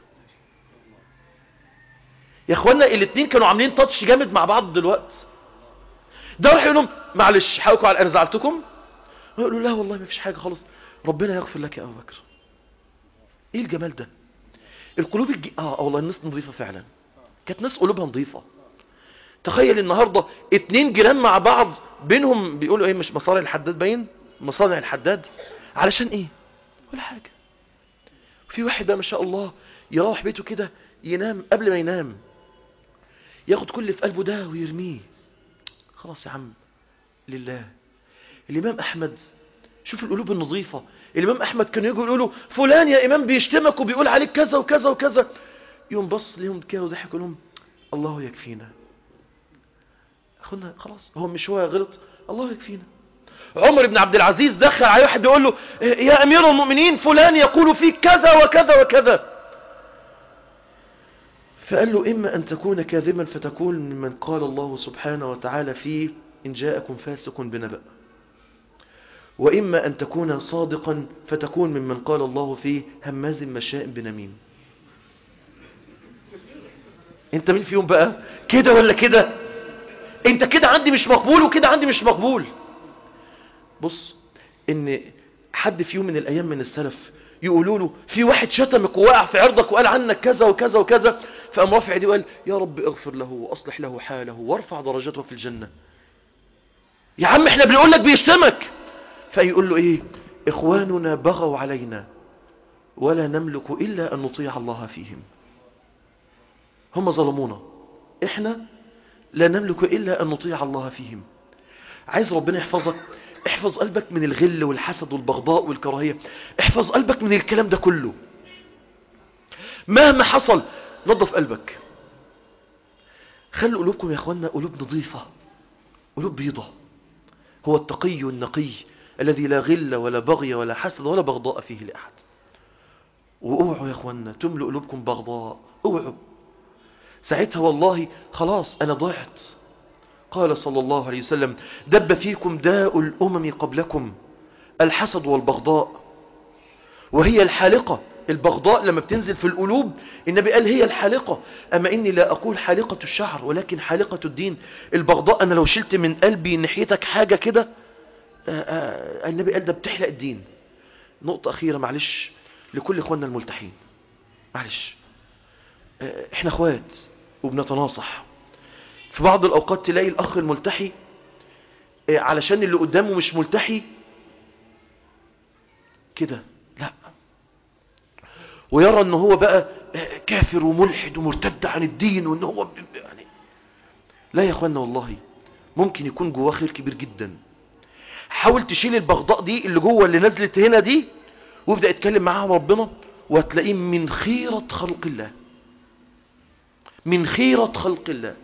Speaker 1: يا اخوانا الاثنين كانوا عاملين تاتش جامد مع بعض دلوقتي. ده راح يقول لهم معلش حقكم على انا زعلتكم. يقولوا لا والله ما فيش حاجه خالص، ربنا يغفر لك يا ابو بكر. ايه الجمال ده؟ القلوب والله الناس نظيفه فعلا، كانت ناس قلوبها نظيفه. تخيل النهارده اتنين جيران مع بعض بينهم بيقولوا ايه، مش مصانع الحداد، باين مصانع الحداد، علشان ايه؟ ولا حاجه. في واحد بقى ما شاء الله يروح بيته كده ينام، قبل ما ينام ياخد كل اللي في قلبه ده ويرميه، خلاص يا عم لله. الامام احمد، شوف القلوب النظيفه. الامام احمد كانوا يجوا يقولوا فلان يا امام بيشتمك وبيقول عليك كذا وكذا وكذا، يوم بص ليهم كده وضحك يقول لهم الله يكفينا. اخونا خلاص، هو غلط، الله يكفينا. عمر بن عبد العزيز دخل على واحد بيقول له يا امير المؤمنين فلان يقول فيك كذا وكذا وكذا، فقال له اما ان تكون كاذبا فتكون ممن قال الله سبحانه وتعالى فيه ان جاءكم فاسق بنبأ، وإما أن تكون صادقا فتكون ممن قال الله فيه هماز مشاء بنميم. انت مين فيهم بقى، كده ولا كده؟ انت كده عندي مش مقبول وكده عندي مش مقبول. بص، ان حد في يوم من الايام من السلف يقولوا له في واحد شتمك ووقع في عرضك وقال عنك كذا وكذا وكذا، فقام رافع يديه وقال يا رب اغفر له واصلح له حاله وارفع درجته في الجنة. يا عم احنا بنقول لك بيشتمك. فيقول له ايه، اخواننا بغوا علينا ولا نملك الا ان نطيع الله فيهم. هم ظلمونا، احنا لا نملك الا ان نطيع الله فيهم. عايز ربنا يحفظك، احفظ قلبك من الغل والحسد والبغضاء والكراهية، احفظ قلبك من الكلام ده كله. مهما حصل نظف قلبك. خلوا قلوبكم يا اخوانا قلوب نظيفة، قلوب بيضة. هو التقي النقي الذي لا غل ولا بغي ولا حسد ولا بغضاء فيه لأحد. واوعوا يا اخوانا تملوا قلوبكم بغضاء، اوعوا. ساعتها والله خلاص انا ضعت. قال صلى الله عليه وسلم دب فيكم داء الامم قبلكم الحسد والبغضاء، وهي الحالقة. البغضاء لما بتنزل في القلوب النبي قال هي الحالقة، اما اني لا اقول حالقة الشعر ولكن حالقة الدين. البغضاء انا لو شلت من قلبي ناحيتك حاجة كده، النبي قال ده بتحلق الدين. نقطة اخيرة معلش لكل اخواننا الملتحين، معلش احنا اخوات وبنتناصح. في بعض الاوقات تلاقي الاخ الملتحي علشان اللي قدامه مش ملتحي كده، لا، ويرى ان هو بقى كافر وملحد ومرتد عن الدين، وان هو يعني لا يا اخوانا، والله ممكن يكون جواه خير كبير جدا. حاول تشيل البغضاء دي اللي جوه اللي نزلت هنا دي، وابدأ اتكلم معاها ربنا، وهتلاقيه من خيرة خلق الله، من خيرة خلق الله.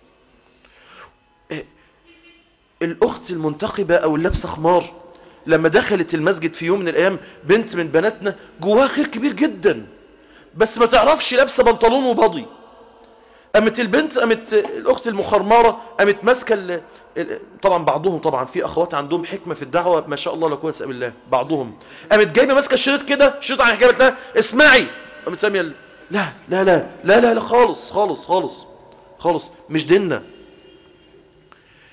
Speaker 1: الاخت المنتقبة او اللبسة خمار لما دخلت المسجد في يوم من الايام، بنت من بناتنا جواها خير كبير جدا، بس ما تعرفش لابسة بنطلون وباضي. قامت البنت، قامت الاخت المخرمارة قامت ماسكه طبعا بعضهم، طبعا في اخوات عندهم حكمة في الدعوة ما شاء الله لا قوه الا بالله، بعضهم قامت جايبه ماسكه الشريط كده، شريط عن حكايه لها اسمعي، قامت ساميه لا لا لا لا لا لا خالص خالص خالص خالص، مش ديننا،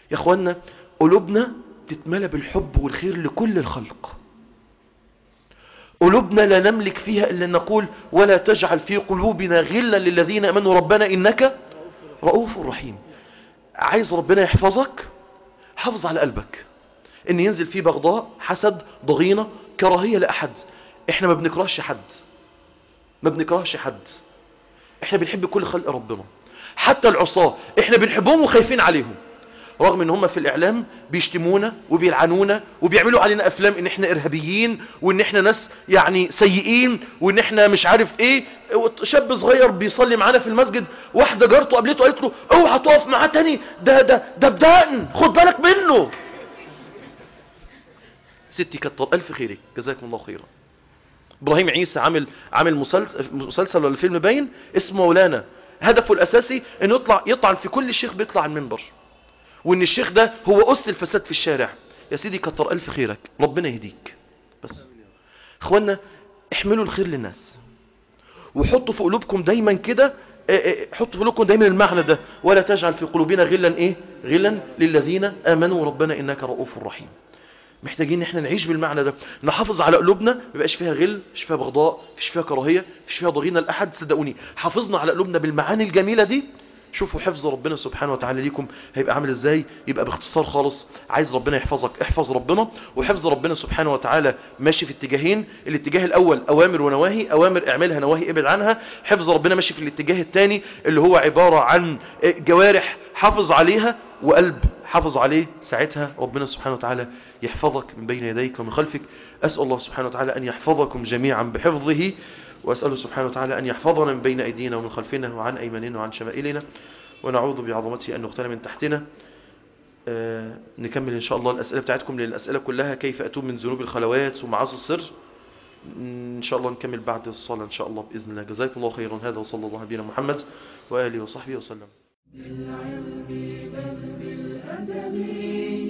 Speaker 1: يا اخوانا قلوبنا تتملى بالحب والخير لكل الخلق. قلوبنا لا نملك فيها إلا نقول ولا تجعل في قلوبنا غلا للذين أمنوا ربنا إنك رؤوف رحيم. عايز ربنا يحفظك، حافظ على قلبك إن ينزل فيه بغضاء، حسد، ضغينة، كراهية لأحد. إحنا ما بنكرهش حد، ما بنكرهش حد، إحنا بنحب كل خلق ربنا، حتى العصاة إحنا بنحبهم وخايفين عليهم، رغم ان هم في الاعلام بيشتمونا وبيلعنونا وبيعملوا علينا افلام ان احنا ارهابيين وان احنا ناس يعني سيئين وان احنا مش عارف ايه. شاب صغير بيصلي معانا في المسجد، واحدة جارته قابلته قالت له اوعى تقف معاه تاني، ده بدقن، خد بالك منه. ستي كتر الف خيرك، جزاكم الله خيرا. ابراهيم عيسى عامل مسلسل ولا فيلم باين اسمه مولانا، هدفه الاساسي انه يطعن في كل شيخ بيطلع على المنبر، وان الشيخ ده هو أس الفساد في الشارع. يا سيدي كتر ألف خيرك، ربنا يهديك. بس اخوانا احملوا الخير للناس، وحطوا في قلوبكم دايما كده، حطوا في قلوبكم دايما المعنى ده، ولا تجعل في قلوبنا غلا للذين آمنوا ربنا إنك رؤوف رحيم. محتاجين احنا نعيش بالمعنى ده، نحافظ على قلوبنا، ما يبقاش فيها غل، مش فيها بغضاء، مش فيها كراهية، مش فيها ضغينة لأحد. صدقوني حافظنا على قلوبنا بالمعاني الجميلة دي، شوفوا حفظ ربنا سبحانه وتعالى ليكم هيبقى عامل ازاي. يبقى باختصار خالص، عايز ربنا يحفظك احفظ ربنا. وحفظ ربنا سبحانه وتعالى ماشي في اتجاهين، الاتجاه الاول اوامر ونواهي، اوامر اعملها، نواهي ابعد عنها. حفظ ربنا ماشي في الاتجاه الثاني اللي هو عبارة عن جوارح حافظ عليها وقلب حافظ عليه. ساعتها ربنا سبحانه وتعالى يحفظك من بين يديك ومن خلفك. أسأل الله سبحانه وتعالى أن يحفظكم جميعا بحفظه، وأسأله سبحانه وتعالى أن يحفظنا من بين أيدينا ومن خلفنا وعن أيماننا وعن شمائلنا، ونعوذ بعظمته أن نغتال من تحتنا. نكمل إن شاء الله الأسئلة بتاعتكم، لأن الأسئلة كلها كيف أتوب من ذنوب الخلوات ومعاصي السر. إن شاء الله نكمل بعد الصلاة إن شاء الله بإذن الله. جزاكم الله خيرا. هذا وصلى الله على نبينا محمد وآله وصحبه وسلم. بالعلم بل بالأدب